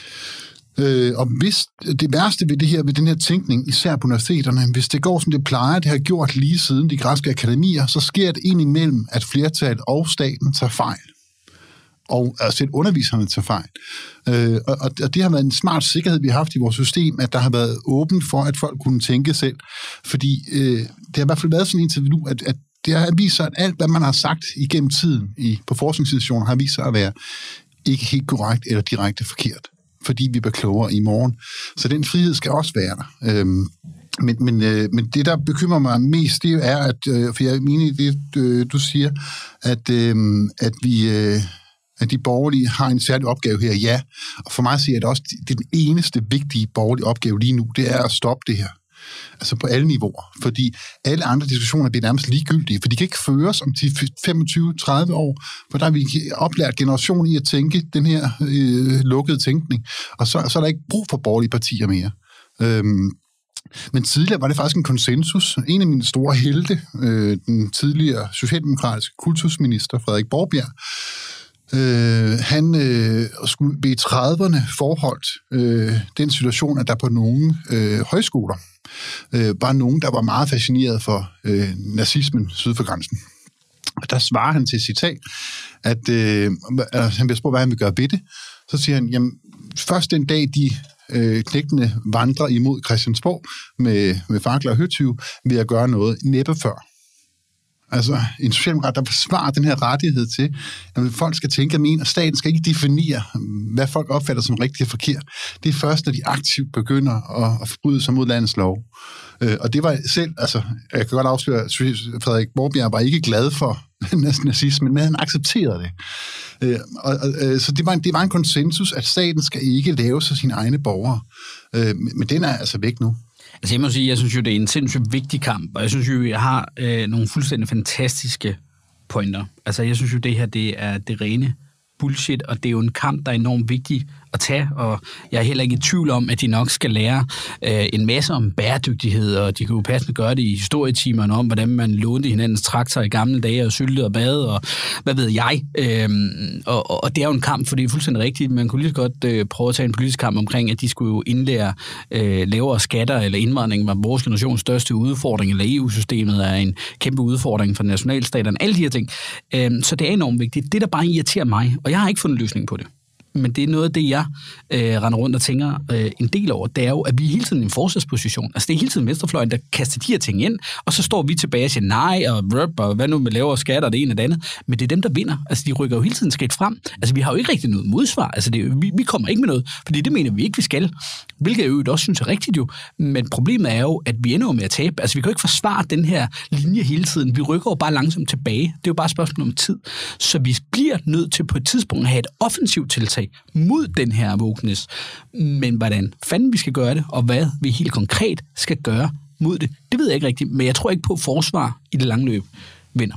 Øh, og hvis det værste ved det her, ved den her tænkning, især på universiteterne, hvis det går som det plejer, det har gjort lige siden de græske akademier, så sker det indimellem, at flertallet og staten tager fejl. Og at selv underviserne tager fejl. Øh, og, og det har været en smart sikkerhed, vi har haft i vores system, at der har været åbent for, at folk kunne tænke selv. Fordi øh, det har i hvert fald været sådan indtil nu, at, at det har vist sig, at alt, hvad man har sagt igennem tiden i, på forskningsinstitutioner, har vist sig at være ikke helt korrekt eller direkte forkert, fordi vi bliver klogere i morgen. Så den frihed skal også være der. Øhm, men, men, øh, men det, der bekymrer mig mest, det er, at, øh, for jeg er enig i det, øh, du siger, at, øh, at vi... Øh, at de borgerlige har en særlig opgave her, ja. Og for mig siger jeg det også, det er den eneste vigtige borgerlige opgave lige nu, det er at stoppe det her. Altså på alle niveauer. Fordi alle andre diskussioner bliver nærmest ligegyldige, for de kan ikke føres om til femogtyve til tredive år, for der har vi oplært generationen i at tænke den her øh, lukkede tænkning, og så, så er der ikke brug for borgerlige partier mere. Øhm, Men tidligere var det faktisk en konsensus. En af mine store helte, øh, den tidligere socialdemokratiske kultusminister, Frederik Borbjerg, øh, han øh, skulle i trediverne forholdt øh, den situation, at der på nogle øh, højskoler øh, var nogen, der var meget fascineret for øh, nazismen syd for grænsen. Og der svarer han til citat, at øh, han bliver spurgt, hvad han vil gøre ved det. Så siger han, jamen, først den dag, de øh, knægtene vandrer imod Christiansborg med, med fakler og høtyve, vil jeg gøre noget næppe før. Altså en socialdemokrat, der forsvarer den her rettighed til, at folk skal tænke, at men, og staten skal ikke definere, hvad folk opfatter som rigtigt og forkert. Det er først, når de aktivt begynder at, at forbryde sig mod landets lov. Øh, og det var selv, altså, jeg kan godt afsløre, at Frederik Borbjerg var ikke glad for nazismen, men han accepterede det. Øh, og, og, så det var, en, det var en konsensus, at staten skal ikke lave sig sine egne borgere. Øh, men den er altså væk nu. Altså jeg må sige, jeg synes jo, det er en sindssygt vigtig kamp, og jeg synes jo, jeg har øh, nogle fuldstændig fantastiske pointer. Altså jeg synes jo, det her, det er det rene bullshit, og det er jo en kamp, der er enormt vigtig at tage, og jeg er heller ikke i tvivl om, at de nok skal lære øh, en masse om bæredygtighed, og de kan jo passende gøre det i historietimerne om, hvordan man lånte hinandens traktor i gamle dage, og syltede og bade, og hvad ved jeg. Øhm, og, og det er jo en kamp, for det er fuldstændig rigtigt. Man kunne lige så godt øh, prøve at tage en politisk kamp omkring, at de skulle jo indlære øh, lavere skatter, eller indvandring var vores generations største udfordring, eller E U-systemet er en kæmpe udfordring for nationalstaterne, alle de her ting. Øhm, så det er enormt vigtigt. Det, der bare irriterer mig, og jeg har ikke fundet løsning på det, men det er noget af det, jeg øh, render rundt og tænker øh, en del over, det er jo, at vi er hele tiden i en forsvarsposition. Altså det er hele tiden venstrefløjen, der kaster de her ting ind, og så står vi tilbage og siger nej, og røb, og hvad nu med lavere skatter, det ene og det andet. Men det er dem, der vinder. Altså de rykker jo hele tiden skridt frem. Altså vi har jo ikke rigtig noget modsvar. Altså det, vi, vi kommer ikke med noget, fordi det mener vi ikke, vi skal. Hvilket jeg jo også synes er rigtigt jo. Men problemet er jo, at vi ender jo med at tabe. Altså vi kan jo ikke forsvare den her linje hele tiden. Vi rykker jo bare langsomt tilbage. Det er jo bare et spørgsmål om tid. Så vi bliver nødt til på et tidspunkt at have et offensivt tiltag mod den her wokeness. Men hvordan fanden vi skal gøre det, og hvad vi helt konkret skal gøre mod det, det ved jeg ikke rigtigt. Men jeg tror ikke på, at forsvar i det lange løb vinder.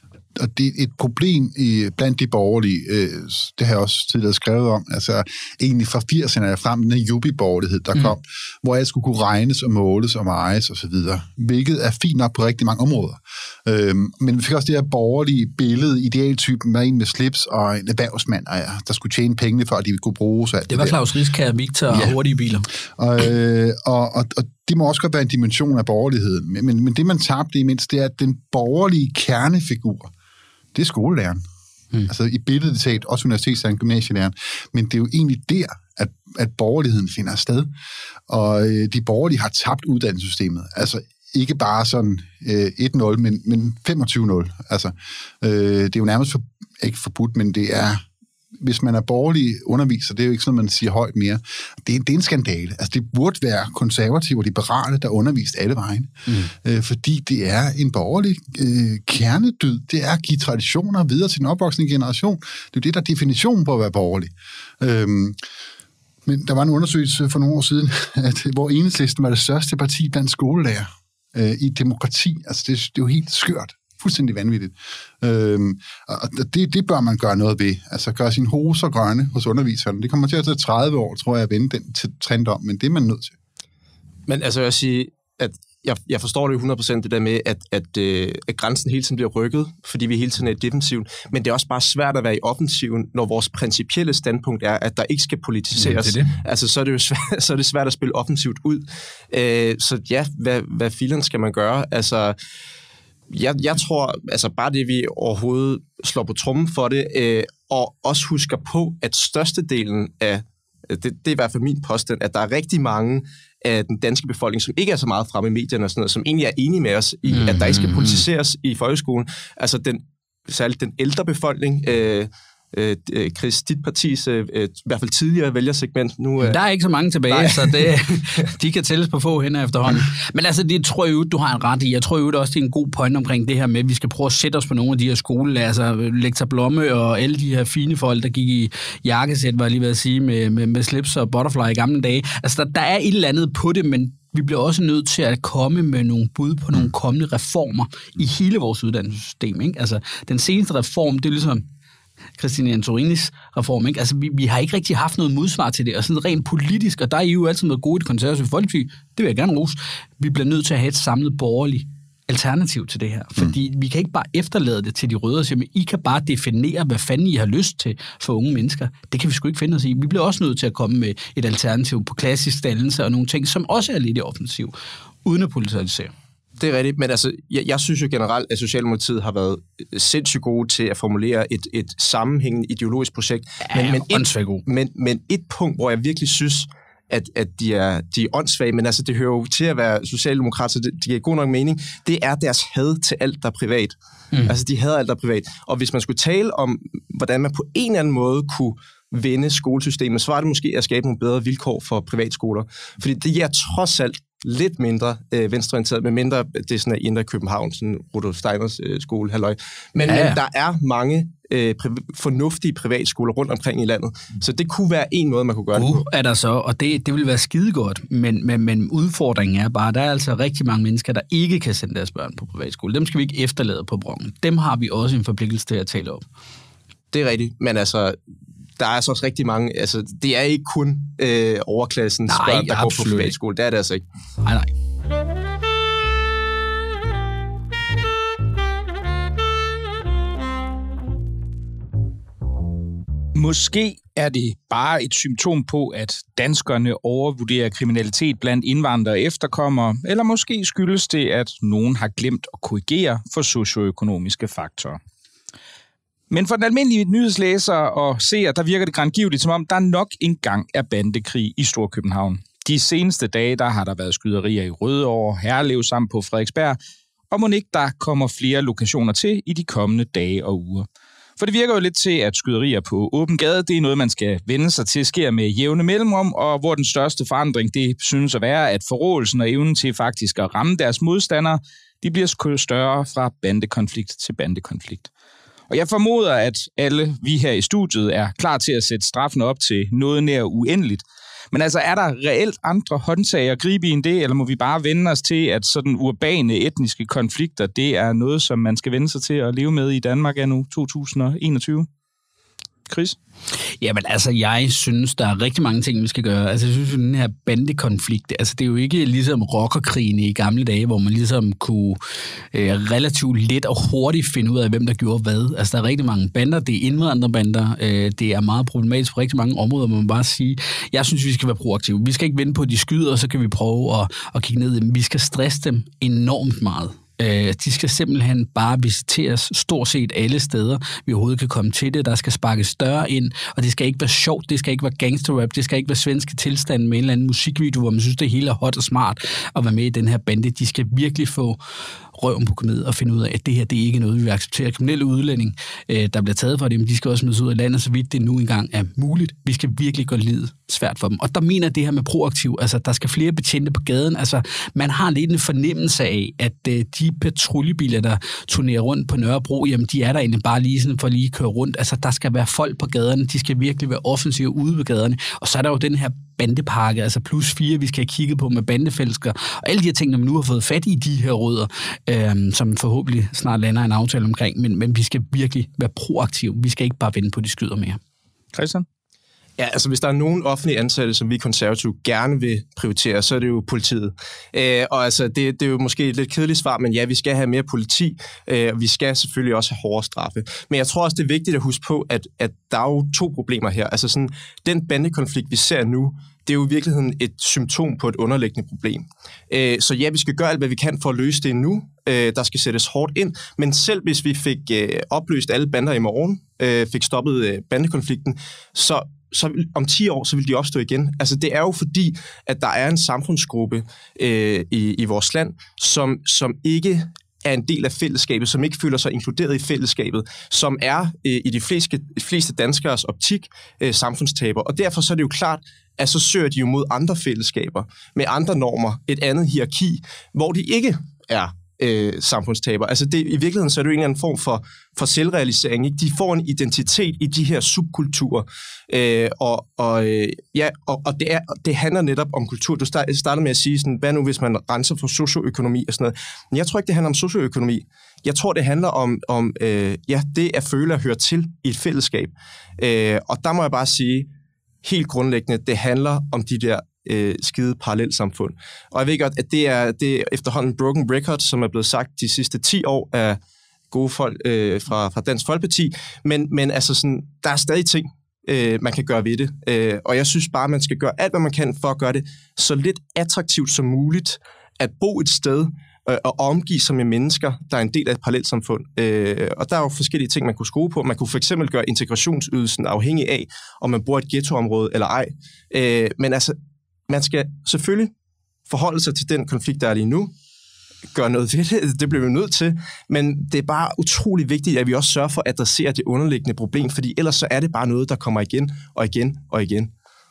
Og det er et problem i, blandt de borgerlige, øh, det har jeg også tidligere skrevet om, altså egentlig fra firserne er frem, den her jubi-borgerlighed, der mm. kom, hvor alt skulle kunne regnes og måles og vejes osv., hvilket er fint nok på rigtig mange områder. Øhm, men vi fik også det her borgerlige billede, idealtypen med en med slips og en erhvervsmand, der skulle tjene pengene for, at de kunne bruge sig. Det var Claus Riskær, Victor og ja. hurtige biler. Og, øh, og, og, og det må også godt være en dimension af borgerligheden. Men, men, men det, man tabte imens, det er, at den borgerlige kernefigur, det er skolelæreren. Hmm. Altså i billedet talt, også universitetslæreren, gymnasielæreren. Men det er jo egentlig der, at, at borgerligheden finder sted. Og øh, de borgerlige har tabt uddannelsessystemet. Altså ikke bare sådan øh, et nul, men, men femogtyve nul. Altså, øh, det er jo nærmest for, ikke forbudt, men det er, hvis man er borgerlig underviser, det er jo ikke sådan, man siger højt mere. Det er, det er en skandale. Altså, det burde være konservative og liberale, der underviste alle vejen. Mm. Øh, fordi det er en borgerlig øh, kernedyd. Det er at give traditioner videre til den opvoksende generation. Det er jo det, der er definitionen på at være borgerlig. Øh, men der var en undersøgelse for nogle år siden, at, hvor Enhedslisten var det største parti blandt skolelærer øh, i demokrati. Altså, det, det er jo helt skørt. Fuldstændig vanvittigt. Øhm, og det, det bør man gøre noget ved. Altså gøre sine hoser grønne hos underviserne. Det kommer til at tage tredive år, tror jeg, at vende den trend om, men det er man nødt til. Men altså, jeg vil sige, at jeg, jeg forstår det hundrede procent det der med, at, at, øh, at grænsen hele tiden bliver rykket, fordi vi hele tiden er i defensiven, men det er også bare svært at være i offensiven, når vores principielle standpunkt er, at der ikke skal politiseres. Ja, det det. Altså, så er det jo svært, så er det svært at spille offensivt ud. Øh, så ja, hvad, hvad filen skal man gøre? Altså, Jeg, jeg tror, altså bare det, vi overhovedet slår på trommen for det, øh, og også husker på, at størstedelen af, det, det er i hvert fald min påstand, at der er rigtig mange af den danske befolkning, som ikke er så meget fremme i medierne og sådan noget, som egentlig er enige med os i, mm, at der ikke skal politiseres i folkeskolen. Altså den, særligt den ældre befolkning, øh, Øh, Chris, dit partis øh, i hvert fald tidligere vælgersegment nu. Øh... Der er ikke så mange tilbage, Nej. så det, de kan tælles på få hænder efterhånden. Men altså, det tror jeg jo, du har en ret i. Jeg tror jo det også, det er en god point omkring det her med, at vi skal prøve at sætte os på nogle af de her skolelærer, altså Lektor Blomme og alle de her fine folk, der gik i jakkesæt, var jeg lige ved at sige, med, med, med slips og butterfly i gamle dage. Altså, der, der er et eller andet på det, men vi bliver også nødt til at komme med nogle bud på nogle kommende reformer i hele vores uddannelsessystem. Ikke? Altså, den seneste reform, det er ligesom Christine Antorinis reform, ikke? Altså, vi, vi har ikke rigtig haft noget modsvar til det, og sådan rent politisk, og der er I jo altid noget gode i det konservative folkeparti, det vil jeg gerne rose. Vi bliver nødt til at have et samlet borgerligt alternativ til det her, fordi mm. vi kan ikke bare efterlade det til de røde og sige, men I kan bare definere, hvad fanden I har lyst til for unge mennesker. Det kan vi sgu ikke finde os i. Vi bliver også nødt til at komme med et alternativ på klassisk dannelse og nogle ting, som også er lidt i offensiv, uden at politisere. Det er rigtigt, men altså, jeg, jeg synes jo generelt, at Socialdemokratiet har været sindssygt gode til at formulere et, et sammenhængende ideologisk projekt. Ja, men, men, et, men, men et punkt, hvor jeg virkelig synes, at, at de, er, de er åndssvage, men altså, det hører jo til at være socialdemokrater, så det, de giver god nok mening, det er deres had til alt, der er privat. Mm. Altså, de hader alt, der er privat. Og hvis man skulle tale om, hvordan man på en eller anden måde kunne vende skolesystemet, så var det måske at skabe nogle bedre vilkår for privatskoler. Fordi det er trods alt lidt mindre øh, venstreorienteret, men mindre, det er sådan i Indre København, sådan Rudolf Steiners øh, skole, halløj. Men, ja, ja. men der er mange øh, pri- fornuftige privatskoler rundt omkring i landet, så det kunne være en måde, man kunne gøre uh, det på. Er der så, og det, det vil være skidegodt, men, men, men udfordringen er bare, der er altså rigtig mange mennesker, der ikke kan sende deres børn på privatskole. Dem skal vi ikke efterlade på brongen. Dem har vi også en forpligtelse til at tale op. Det er rigtigt, men altså, der er altså også rigtig mange, altså, det er ikke kun øh, overklassens nej, børn, der går på privatskole. Det er det altså ikke. Nej, nej. Måske er det bare et symptom på, at danskerne overvurderer kriminalitet blandt indvandrere og efterkommere, eller måske skyldes det, at nogen har glemt at korrigere for socioøkonomiske faktorer. Men for den almindelige nyhedslæser og seer, der virker det grangivligt, som om der nok engang er bandekrig i Storkøbenhavn. De seneste dage, der har der været skyderier i Rødovre, Herlev samt på Frederiksberg, og mon ikke der kommer flere lokationer til i de kommende dage og uger. For det virker jo lidt til, at skyderier på åben gade, det er noget, man skal vende sig til, sker med jævne mellemrum, og hvor den største forandring, det synes at være, at forrådelsen og evnen til faktisk at ramme deres modstandere, de bliver større fra bandekonflikt til bandekonflikt. Og jeg formoder, at alle vi her i studiet er klar til at sætte straffen op til noget nær uendeligt. Men altså, er der reelt andre håndtag at gribe i end det, eller må vi bare vende os til, at sådan urbane etniske konflikter, det er noget, som man skal vende sig til at leve med i Danmark anno to tusind og enogtyve? Chris? Jamen altså, jeg synes, der er rigtig mange ting, vi skal gøre. Altså, jeg synes, at den her bandekonflikt, altså det er jo ikke ligesom rockerkrigene i gamle dage, hvor man ligesom kunne øh, relativt let og hurtigt finde ud af, hvem der gjorde hvad. Altså, der er rigtig mange bander, det er indvandrerbander, øh, det er meget problematisk på rigtig mange områder, må man bare sige. Jeg synes, vi skal være proaktive. Vi skal ikke vente på, at de skyder, og så kan vi prøve at, at kigge ned i dem. Vi skal stresse dem enormt meget. De skal simpelthen bare visiteres stort set alle steder, vi overhovedet kan komme til det. Der skal sparkes større ind, og det skal ikke være sjovt, det skal ikke være gangsterrap, det skal ikke være svenske tilstande med en eller anden musikvideo, hvor man synes, det hele er hot og smart at være med i den her bande. De skal virkelig få røven på kommet og finde ud af, at det her, det er ikke noget, vi vil acceptere. Kriminelle udlænding, der bliver taget for det, men de skal også smides ud af landet, så vidt det nu engang er muligt. Vi skal virkelig gøre livet svært for dem. Og der mener det her med proaktiv, altså der skal flere betjente på gaden. Altså man har lidt en fornemmelse af, at de patruljebiler, der turnerer rundt på Nørrebro, jamen de er der egentlig bare lige sådan for lige at køre rundt. Altså der skal være folk på gaderne, de skal virkelig være offensive ude på gaderne. Og så er der jo den her bandepakke, altså plus fire, vi skal have kigget på med bandefælsker, og alle de her ting, når man nu har fået fat i de her rødder, øh, som forhåbentlig snart lander en aftale omkring, men, men vi skal virkelig være proaktive. Vi skal ikke bare vente på, de skyder mere. Christian? Ja, altså hvis der er nogen offentlige ansatte, som vi konservative gerne vil prioritere, så er det jo politiet. Øh, og altså, det, det er jo måske et lidt kedeligt svar, men ja, vi skal have mere politi, øh, og vi skal selvfølgelig også have hårdere straffe. Men jeg tror også, det er vigtigt at huske på, at, at der er jo to problemer her. Altså sådan, den bandekonflikt, vi ser nu, det er jo i virkeligheden et symptom på et underliggende problem. Øh, så ja, vi skal gøre alt, hvad vi kan for at løse det nu. Øh, der skal sættes hårdt ind, men selv hvis vi fik øh, opløst alle bander i morgen, øh, fik stoppet øh, bandekonflikten, så så om ti år, så vil de opstå igen. Altså, det er jo fordi, at der er en samfundsgruppe øh, i, i vores land, som, som ikke er en del af fællesskabet, som ikke føler sig inkluderet i fællesskabet, som er øh, i de fleste, fleste danskers optik øh, samfundstaber. Og derfor så er det jo klart, at så søger de jo mod andre fællesskaber, med andre normer, et andet hierarki, hvor de ikke er Øh, samfundstaber. Altså det, i virkeligheden så er det jo en eller anden form for, for selvrealisering. Ikke? De får en identitet i de her subkulturer. Øh, og og, øh, ja, og, og det, er, det handler netop om kultur. Du startede med at sige, sådan, hvad nu hvis man renser for socioøkonomi og sådan noget. Men jeg tror ikke, det handler om socioøkonomi. Jeg tror, det handler om, om øh, ja, det at føle at høre til i et fællesskab. Øh, og der må jeg bare sige, helt grundlæggende, det handler om de der Øh, skide parallelsamfund. Og jeg ved godt, at det er, det er efterhånden broken record, som er blevet sagt de sidste ti år af gode folk øh, fra, fra Dansk Folkeparti, men, men altså sådan, der er stadig ting, øh, man kan gøre ved det. Øh, og jeg synes bare, man skal gøre alt, hvad man kan for at gøre det så lidt attraktivt som muligt at bo et sted øh, og omgive sig med mennesker, der er en del af et parallelsamfund. Øh, og der er jo forskellige ting, man kunne skrue på. Man kunne for eksempel gøre integrationsydelsen afhængig af, om man bor i et ghettoområde eller ej. Øh, men altså, man skal selvfølgelig forholde sig til den konflikt, der er lige nu. Gøre noget ved det, det bliver vi nødt til. Men det er bare utrolig vigtigt, at vi også sørger for at adressere det underliggende problem, fordi ellers så er det bare noget, der kommer igen og igen og igen.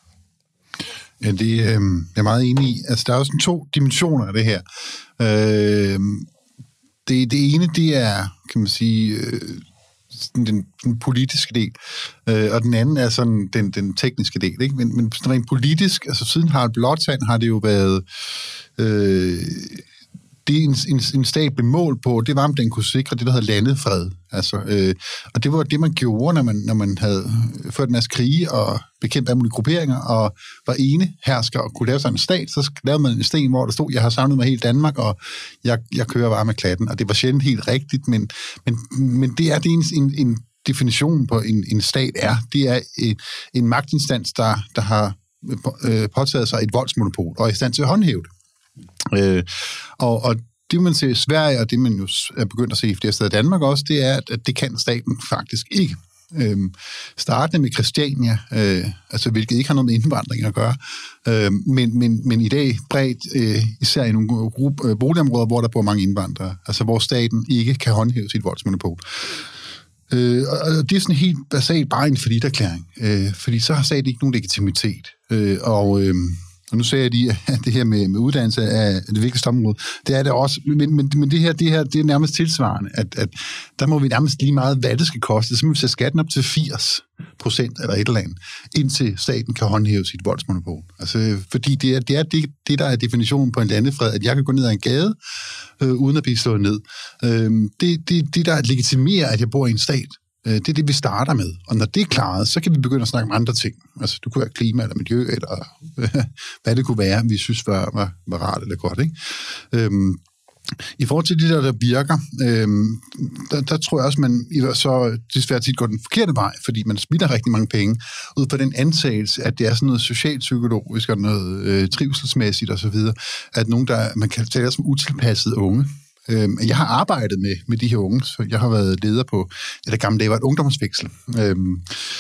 Ja, det øh, jeg er meget enig i. Altså, der er jo sådan to dimensioner af det her. Øh, det, det ene, det er, kan man sige, øh, den, den politiske del, øh, og den anden er sådan den, den tekniske del. Ikke? Men, men rent politisk, altså siden Harald Blåtand har det jo været øh, det en, en, en stat blev mål på, det var, om den kunne sikre det, der hedder landefred. Altså, øh, og det var det, man gjorde, når man, når man havde ført en masse krige og bekæmpet alle mulige grupperinger, og var ene hersker og kunne lave sig en stat, så lavede man en sten, hvor der stod, jeg har samlet mig hele Danmark, og jeg, jeg kører bare med klatten. Og det var sjældent helt rigtigt, men, men, men det er det en, en definition på en, en stat er. Det er en, en magtinstans, der, der har øh, påtaget sig et voldsmonopol, og er i stand til at håndhæve det. Øh, og, og det, man ser i Sverige, og det, man jo er begyndt at se i flere steder i Danmark også, det er, at det kan staten faktisk ikke. Øhm, startende med Christiania, øh, altså hvilket ikke har noget med indvandring at gøre, øh, men, men, men i dag bredt, øh, især i nogle gruppe, øh, boligområder, hvor der bor mange indvandrere, altså hvor staten ikke kan håndhæve sit voldsmonopol. Øh, og det er sådan helt basalt bare en forliderklæring, øh, fordi så har staten ikke nogen legitimitet. Øh, og øh, Og nu sagde jeg lige, at det her med, med uddannelse er det vigtigste område. Det er det også, men, men, men det her, det her, det er nærmest tilsvarende, at, at der må vi nærmest lige meget, hvad det skal koste. Så må vi sætte skatten op til firs procent eller et eller andet, indtil staten kan håndhæve sit voldsmonopol. Altså, fordi det er det, er det, det der er definitionen på en landefred, at jeg kan gå ned ad en gade, øh, uden at blive slået ned. Øh, det, det, det, der legitimerer, at jeg bor i en stat. Det er det, vi starter med. Og når det er klaret, så kan vi begynde at snakke om andre ting. Altså, du kunne være klima eller miljø, eller hvad det kunne være, vi synes var, var, var rart eller godt, ikke? Øhm, I forhold til det der, der virker, øhm, der, der tror jeg også, man så desværre tit går den forkerte vej, fordi man spilder rigtig mange penge, ud fra den antagelse, at det er sådan noget socialpsykologisk og noget øh, trivselsmæssigt osv., at nogen, der man kan tale som utilpassede unge. Øhm, jeg har arbejdet med, med de her unge, så jeg har været leder på, det der gamle dag var et ungdomsfængsel, øhm,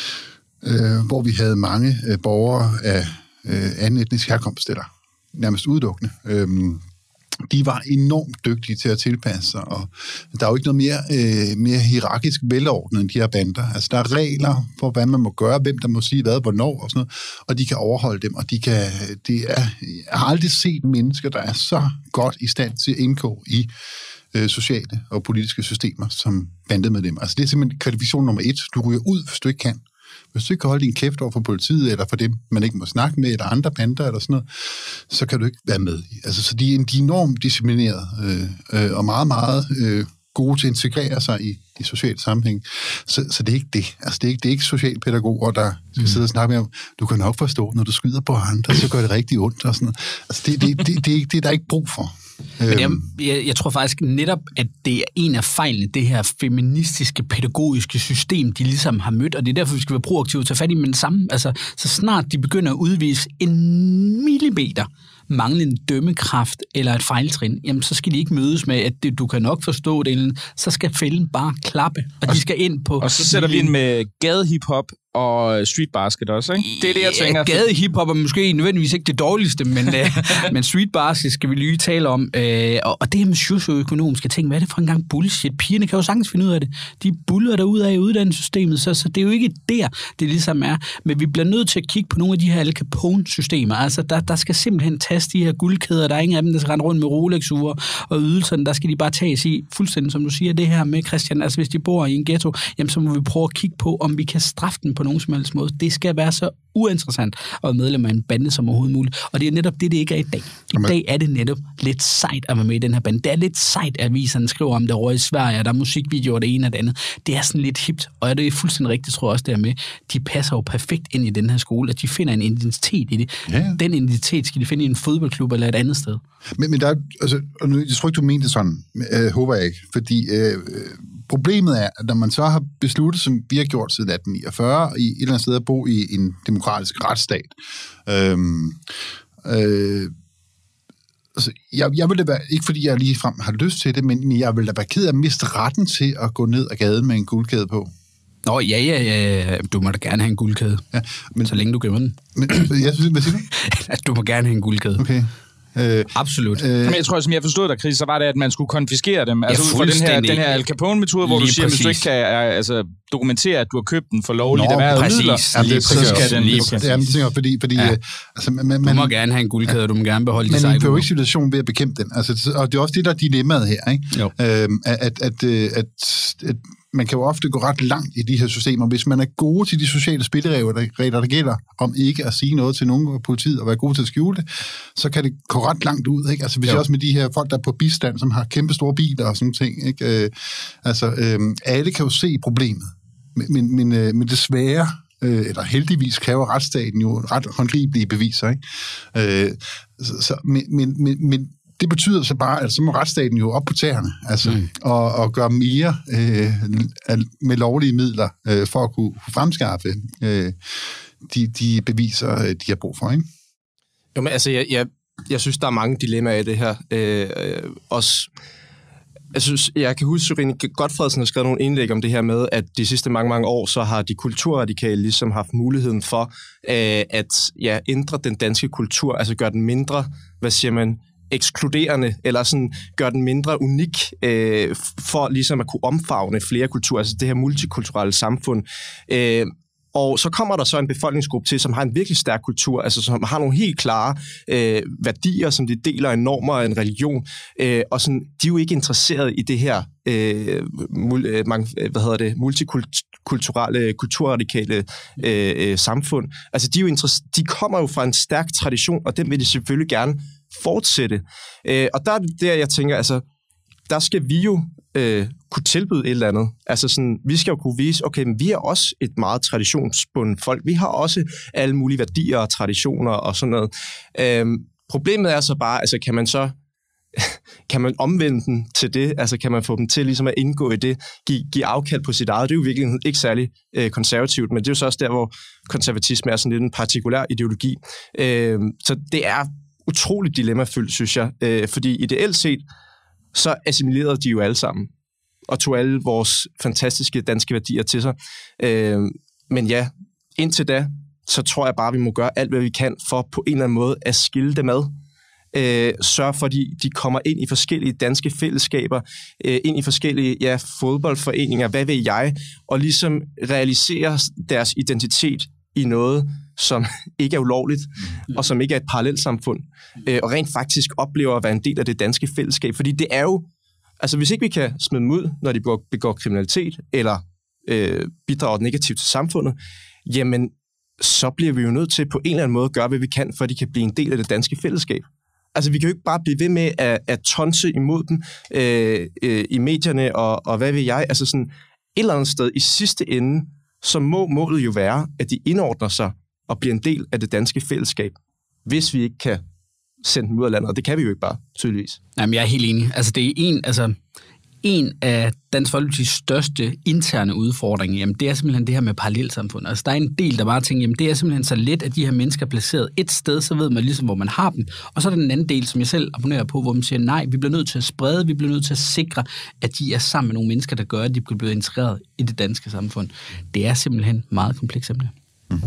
øh, hvor vi havde mange øh, borgere af øh, anden etnisk herkomst, eller nærmest udelukkende. Øhm, De var enormt dygtige til at tilpasse sig, og der er jo ikke noget mere, øh, mere hierarkisk velordnet end de her bander. Altså, der er regler for, hvad man må gøre, hvem der må sige hvad, hvornår og sådan noget, og de kan overholde dem, og de kan, det er, jeg har aldrig set mennesker, der er så godt i stand til at indgå i øh, sociale og politiske systemer, som bandemedlemmer. Altså, det er simpelthen kvalifikation nummer et. Du ryger ud, hvis du ikke kan. Hvis du ikke kan holde din kæft over for politiet, eller for dem, man ikke må snakke med, eller andre bander, eller sådan noget, så kan du ikke være med. Altså, så de, de er enormt disciplinerede, øh, øh, og meget, meget øh, gode til at integrere sig i, i social sammenhæng. Så, så det er ikke det. Altså, det er ikke, det er ikke socialpædagoger, der skal mm. sidde og snakke med om, du kan nok forstå, når du skyder på andre, så gør det rigtig ondt, og sådan noget. Altså, det, det, det, det, det, det er der ikke brug for. Men jeg, jeg, jeg tror faktisk netop, at det er en af fejlene, det her feministiske, pædagogiske system, de ligesom har mødt, og det er derfor, vi skal være proaktive og tage fat i med det samme. Altså, så snart de begynder at udvise en millimeter manglende dømmekraft eller et fejltrin, jamen så skal de ikke mødes med, at det, du kan nok forstå det, så skal fælden bare klappe, og, og de skal ind på... Og så sætter vi ind med gadehiphop og street basket også, ikke? Det er det, jeg tænker. Ja, gadehiphop er måske nødvendigvis ikke det dårligste, men, uh, men street basket skal vi lige tale om. Uh, og, og det her med socioøkonomiske ting, hvad er det for en gang bullshit? Pigerne kan jo sagtens finde ud af det. De buller derud af i uddannelsessystemet, så, så det er jo ikke der, det ligesom er. Men vi bliver nødt til at kigge på nogle af de her Al Capone-systemer. Altså, der, der skal simpelthen tages de her guldkæder. Der er ingen af dem, der skal rende rundt med Rolex-ure og ydelserne. Der skal de bare tages i, fuldstændig som du siger, det her med, Christian, altså hvis de bor i en ghetto, jamen så må vi prøve at kigge på, om vi kan straffe den på nogen som helst måde. Det skal være så uinteressant at være medlem af en bande som overhovedet muligt. Og det er netop det, det ikke er i dag. I dag er det netop lidt sejt at være med i den her bande. Det er lidt sejt, at aviserne skriver om det over i Sverige, og der er musikvideoer det ene og det andet. Det er sådan lidt hipt, og det er fuldstændig rigtigt, tror jeg også, der med. De passer jo perfekt ind i den her skole, at de finder en identitet i det. Ja. Den identitet skal de finde i en fodboldklub eller et andet sted. Men, men der er, altså, og nu, jeg tror ikke, du mente det sådan, øh, håber jeg ikke, fordi øh, problemet er, at når man så har besluttet, som vi har gjort siden atten niogfyrre, i et eller andet sted at bo i en demokratisk retsstat, øh, øh, altså, jeg, jeg vil da være, ikke fordi jeg lige frem har lyst til det, men jeg vil da være ked af at miste retten til at gå ned ad gaden med en guldkæde på. Nå, ja, ja, ja, du må da gerne have en guldkæde, ja, men, så længe du gemmer den. Men, jeg synes, hvad siger du? Du må gerne have en guldkæde. Okay. Øh, Absolut. Øh, Men jeg tror, som jeg forstod dig, Chris, så var det, at man skulle konfiskere dem. Altså ja, ud fra den her, den her Al Capone-metode, hvor lige du siger, præcis. Hvis du ikke kan altså, dokumentere, at du har købt den for lovligt erhvervede midler, ja, det så skal den lige præcis. Ja, det er fordi, fordi ja. altså, man, du må gerne have en guldkæde, ja. Du må gerne beholde det. Men man får jo ikke situationen ved at bekæmpe den. Altså, og det er også det, der er dilemmaet her, ikke? Øhm, at, at, at, at, at man kan jo ofte gå ret langt i de her systemer. Hvis man er gode til de sociale spilleregler, der, der gælder om ikke at sige noget til nogen af politiet og være gode til at skjule det, så kan det gå ret langt ud. Ikke? Altså hvis jeg også med de her folk, der er på bistand, som har kæmpe store biler og sådan ting. Ikke? Øh, altså øh, alle kan jo se problemet. Men, men, men, øh, men desværre, øh, eller heldigvis kræver retsstaten jo ret håndgribelige beviser. Ikke? Øh, så, så, men, men, men, men det betyder så bare, at så må retsstaten jo op på tæerne, altså, mm. og, og gøre mere øh, med lovlige midler, øh, for at kunne fremskaffe øh, de, de beviser, de har brug for, ikke? Jo, men altså, jeg, jeg, jeg synes, der er mange dilemmaer i det her. Øh, øh, også, jeg synes, jeg kan huske, at Sørine Gotfredsen har skrevet nogle indlæg om det her med, at de sidste mange, mange år, så har de kulturradikale ligesom haft muligheden for øh, at ja, ændre den danske kultur, altså gøre den mindre, hvad siger man, ekskluderende, eller sådan gør den mindre unik, øh, for ligesom at kunne omfavne flere kulturer, altså det her multikulturelle samfund. Øh, og så kommer der så en befolkningsgruppe til, som har en virkelig stærk kultur, altså som har nogle helt klare øh, værdier, som de deler, en normer og en religion, øh, og sådan, de er jo ikke interesseret i det her øh, mul, øh, mange, hvad hedder det, multikulturelle, kulturradikale øh, samfund. Altså de, er jo de kommer jo fra en stærk tradition, og den vil de selvfølgelig gerne fortsætte. Øh, og der er det der, jeg tænker, altså, der skal vi jo øh, kunne tilbyde et eller andet. Altså sådan, vi skal jo kunne vise, okay, men vi er også et meget traditionsbundet folk. Vi har også alle mulige værdier og traditioner og sådan noget. Øhm, problemet er så bare, altså kan man så kan man omvende den til det? Altså kan man få dem til ligesom at indgå i det, give, give afkald på sit eget? Det er jo virkelig ikke særlig øh, konservativt, men det er jo så også der, hvor konservatisme er sådan lidt en partikulær ideologi. Øh, så det er utroligt dilemmafyldt, synes jeg, øh, fordi ideelt set, så assimilerede de jo alle sammen, og tog alle vores fantastiske danske værdier til sig. Øh, men ja, indtil da, så tror jeg bare, vi må gøre alt, hvad vi kan, for på en eller anden måde at skille dem ad. Øh, sørge for, at de, de kommer ind i forskellige danske fællesskaber, øh, ind i forskellige ja, fodboldforeninger, hvad ved jeg, og ligesom realisere deres identitet i noget, som ikke er ulovligt, mm. og som ikke er et parallelsamfund, øh, og rent faktisk oplever at være en del af det danske fællesskab. Fordi det er jo, altså hvis ikke vi kan smide dem ud, når de begår, begår kriminalitet, eller øh, bidrager negativt til samfundet, jamen, så bliver vi jo nødt til på en eller anden måde at gøre, hvad vi kan, for at de kan blive en del af det danske fællesskab. Altså, vi kan jo ikke bare blive ved med at, at tonse imod dem øh, øh, i medierne, og, og hvad ved jeg. Altså sådan, et eller andet sted i sidste ende, så må målet jo være, at de indordner sig og bliver en del af det danske fællesskab, hvis vi ikke kan sende dem ud af landet. Og det kan vi jo ikke bare, tydeligvis. Jamen, jeg er helt enig. Altså, det er en, altså, en af Dansk Folkepartis største interne udfordringer, jamen, det er simpelthen det her med parallelsamfund. Altså, der er en del, der bare tænker, jamen, det er simpelthen så let, at de her mennesker er placeret et sted, så ved man ligesom, hvor man har dem. Og så er der den anden del, som jeg selv abonnerer på, hvor man siger, nej, vi bliver nødt til at sprede, vi bliver nødt til at sikre, at de er sammen med nogle mennesker, der gør, at de bliver blevet integreret i det danske samfund. Det er simpelthen meget komplekst emne. Mm.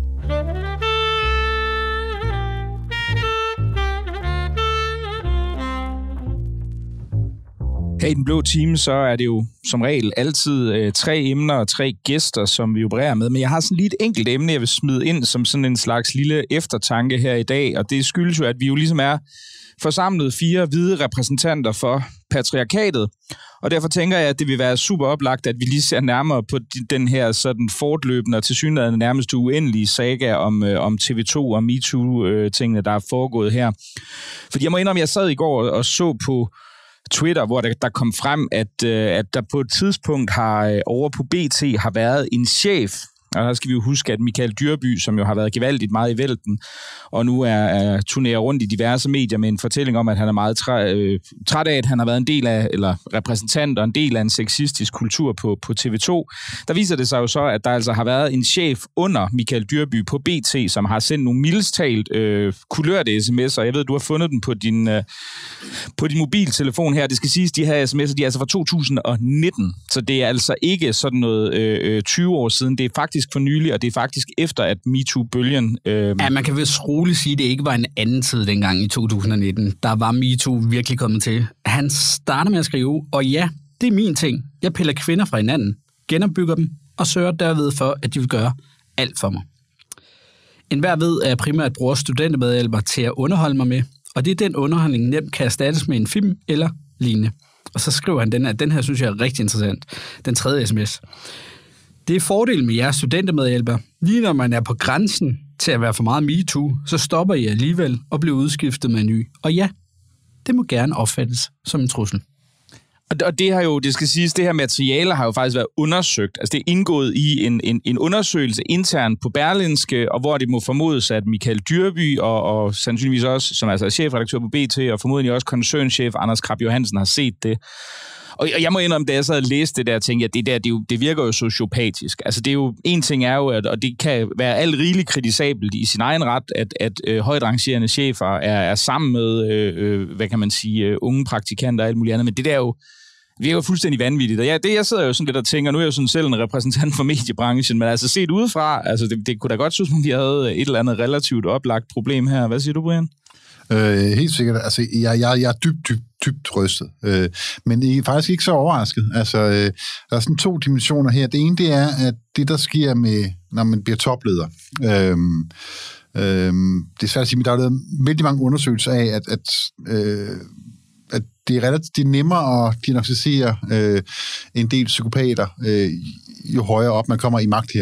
Her i Den Blå Time, så er det jo som regel altid øh, tre emner og tre gæster, som vi opererer med. Men jeg har sådan lige et enkelt emne, jeg vil smide ind som sådan en slags lille eftertanke her i dag. Og det skyldes jo, at vi jo ligesom er forsamlet fire hvide repræsentanter for patriarkatet. Og derfor tænker jeg, at det vil være super oplagt, at vi lige ser nærmere på den her sådan fortløbende og tilsyneladende nærmest uendelige saga om, øh, om T V to og MeToo-tingene, der er foregået her. Fordi jeg må indrømme, at jeg sad i går og så på Twitter, hvor der, der kom frem, at, øh, at der på et tidspunkt har øh, over på B T har været en chef. Og der skal vi jo huske, at Michael Dyrby, som jo har været gevaldigt meget i vælten, og nu er, er turnerer rundt i diverse medier med en fortælling om, at han er meget træ, øh, træt af, at han har været en del af, eller repræsentant og en del af en sexistisk kultur på, på T V to. Der viser det sig jo så, at der altså har været en chef under Michael Dyrby på B T, som har sendt nogle mildest talt øh, kulørte sms'er. Jeg ved, du har fundet dem på din, øh, på din mobiltelefon her. Det skal siges, de her sms'er, de er altså fra to tusind nitten, så det er altså ikke sådan noget øh, tyve år siden. Det er faktisk for nylig, og det er faktisk efter, at MeToo-bølgen... Øh... Ja, man kan vist roligt sige, at det ikke var en anden tid dengang i to tusind nitten. Der var MeToo virkelig kommet til. Han starter med at skrive, og ja, det er min ting. Jeg piller kvinder fra hinanden, genopbygger dem, og sørger derved for, at de vil gøre alt for mig. En hver ved, at jeg primært bruger studentermedhjælper til at underholde mig med, og det er den underholdning nemt kan erstattes med en film eller lignende. Og så skriver han den her, den her synes jeg er rigtig interessant. Den tredje sms. Det er fordelen med jeres studentermedhjælper. Lige når man er på grænsen til at være for meget MeToo, så stopper I alligevel og bliver udskiftet med en ny. Og ja, det må gerne opfattes som en trussel. Og det har jo, det skal siges, det her materiale har jo faktisk været undersøgt. Altså det er indgået i en, en, en undersøgelse internt på Berlingske, og hvor det må formodes, at Michael Dyrby og, og sandsynligvis også, som altså er chefredaktør på B T, og formodentlig også koncernchef Anders Krab Johansen har set det. Og jeg må indrømme, da jeg sad og læste det der, tænkte jeg, det der, det, jo, det virker jo sociopatisk. Altså det er jo, en ting er jo, at, og det kan være alt rigeligt kritisabelt i sin egen ret, at, at øh, højt rangerende chefer er, er sammen med, øh, hvad kan man sige, øh, unge praktikanter og alt muligt andet, men det der jo, virker jo fuldstændig vanvittigt. Og ja, det jeg sidder jo sådan lidt og tænker, nu er jeg jo sådan selv en repræsentant for mediebranchen, men altså set udefra, altså det, det kunne da godt synes, at de havde et eller andet relativt oplagt problem her. Hvad siger du, Brian? Øh, helt sikkert. Altså, jeg, jeg, jeg er dybt, dybt, dybt rystet. Øh, men I er faktisk ikke så overrasket. Altså, øh, der er sådan to dimensioner her. Det ene, det er, at det, der sker med, når man bliver topleder, øh, øh, det er svært at sige, men der er lavet vældig mange undersøgelser af, at, at, øh, at det er relativt det er nemmere at diagnosticere øh, en del psykopater, øh, jo højere op man kommer i magthierarkier.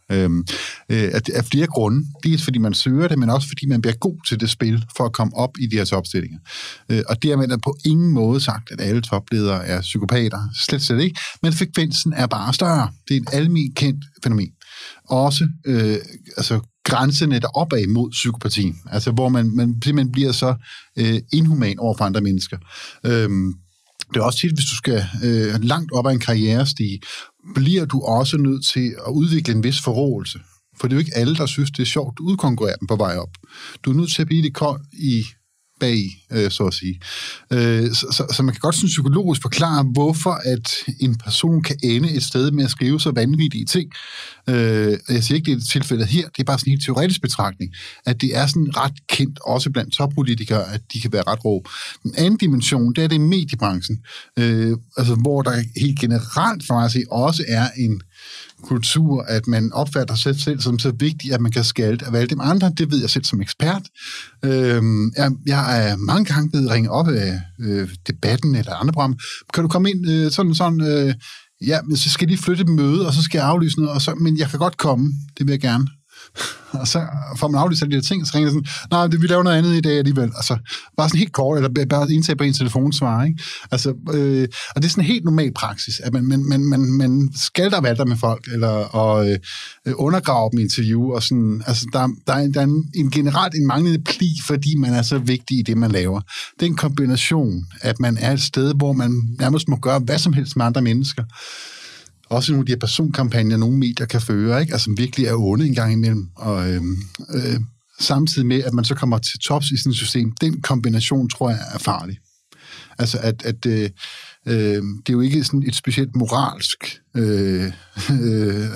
Øhm, øh, af flere grunde. Dels fordi man søger det, men også fordi man bliver god til det spil, for at komme op i de her topstillinger. Øh, og dermed er på ingen måde sagt, at alle topledere er psykopater. Slet slet ikke. Men frekvensen er bare større. Det er et almindeligt kendt fænomen. Også øh, altså, grænserne der opad mod psykopatien. Altså hvor man, man simpelthen bliver så øh, inhuman over for andre mennesker. Øhm, det er også tit, hvis du skal øh, langt op ad en karrierestige, bliver du også nødt til at udvikle en vis forrådelse. For det er jo ikke alle, der synes, det er sjovt at udkonkurrere dem på vej op. Du er nødt til at blive lidt kold i bag, øh, så at sige. Øh, så, så, så man kan godt sådan psykologisk forklare, hvorfor at en person kan ende et sted med at skrive så vanvittige ting. Øh, jeg siger ikke, det er tilfældet her, det er bare sådan en teoretisk betragtning, at det er sådan ret kendt, også blandt toppolitikere, at de kan være ret rå. Den anden dimension, det er det i mediebranchen, øh, altså, hvor der helt generelt for mig at se også er en kultur, at man opfatter sig selv som så vigtigt, at man kan skalte af alle dem andre. Det ved jeg selv som ekspert. Øhm, jeg, jeg er mange gange blevet ringet op af øh, debatten eller andre program. Kan du komme ind øh, sådan sådan, øh, ja, men så skal de flytte et møde, og så skal jeg aflyse noget, og så, men jeg kan godt komme, det vil jeg gerne. Og så får man aflyst alle de her ting, og så ringer sådan, nej, det, vi laver noget andet i dag alligevel. Altså, bare sådan helt kort, eller bare indtage på en telefonsvar, ikke? Altså, øh, og det er sådan en helt normal praksis, at man, man, man, man, man skal der valgte med folk, eller og, øh, undergrave dem i interview, og sådan, altså, der, der er, der er en, en generelt en manglende pli, fordi man er så vigtig i det, man laver. Det er en kombination, at man er et sted, hvor man nærmest må gøre hvad som helst med andre mennesker. Også nogle af de her personkampagner, nogle medier kan føre, ikke? Altså, virkelig er onde en gang imellem. Og øh, øh, samtidig med, at man så kommer til tops i sådan et system, den kombination, tror jeg, er farlig. Altså, at, at øh, øh, det er jo ikke sådan et specielt moralsk øh, øh,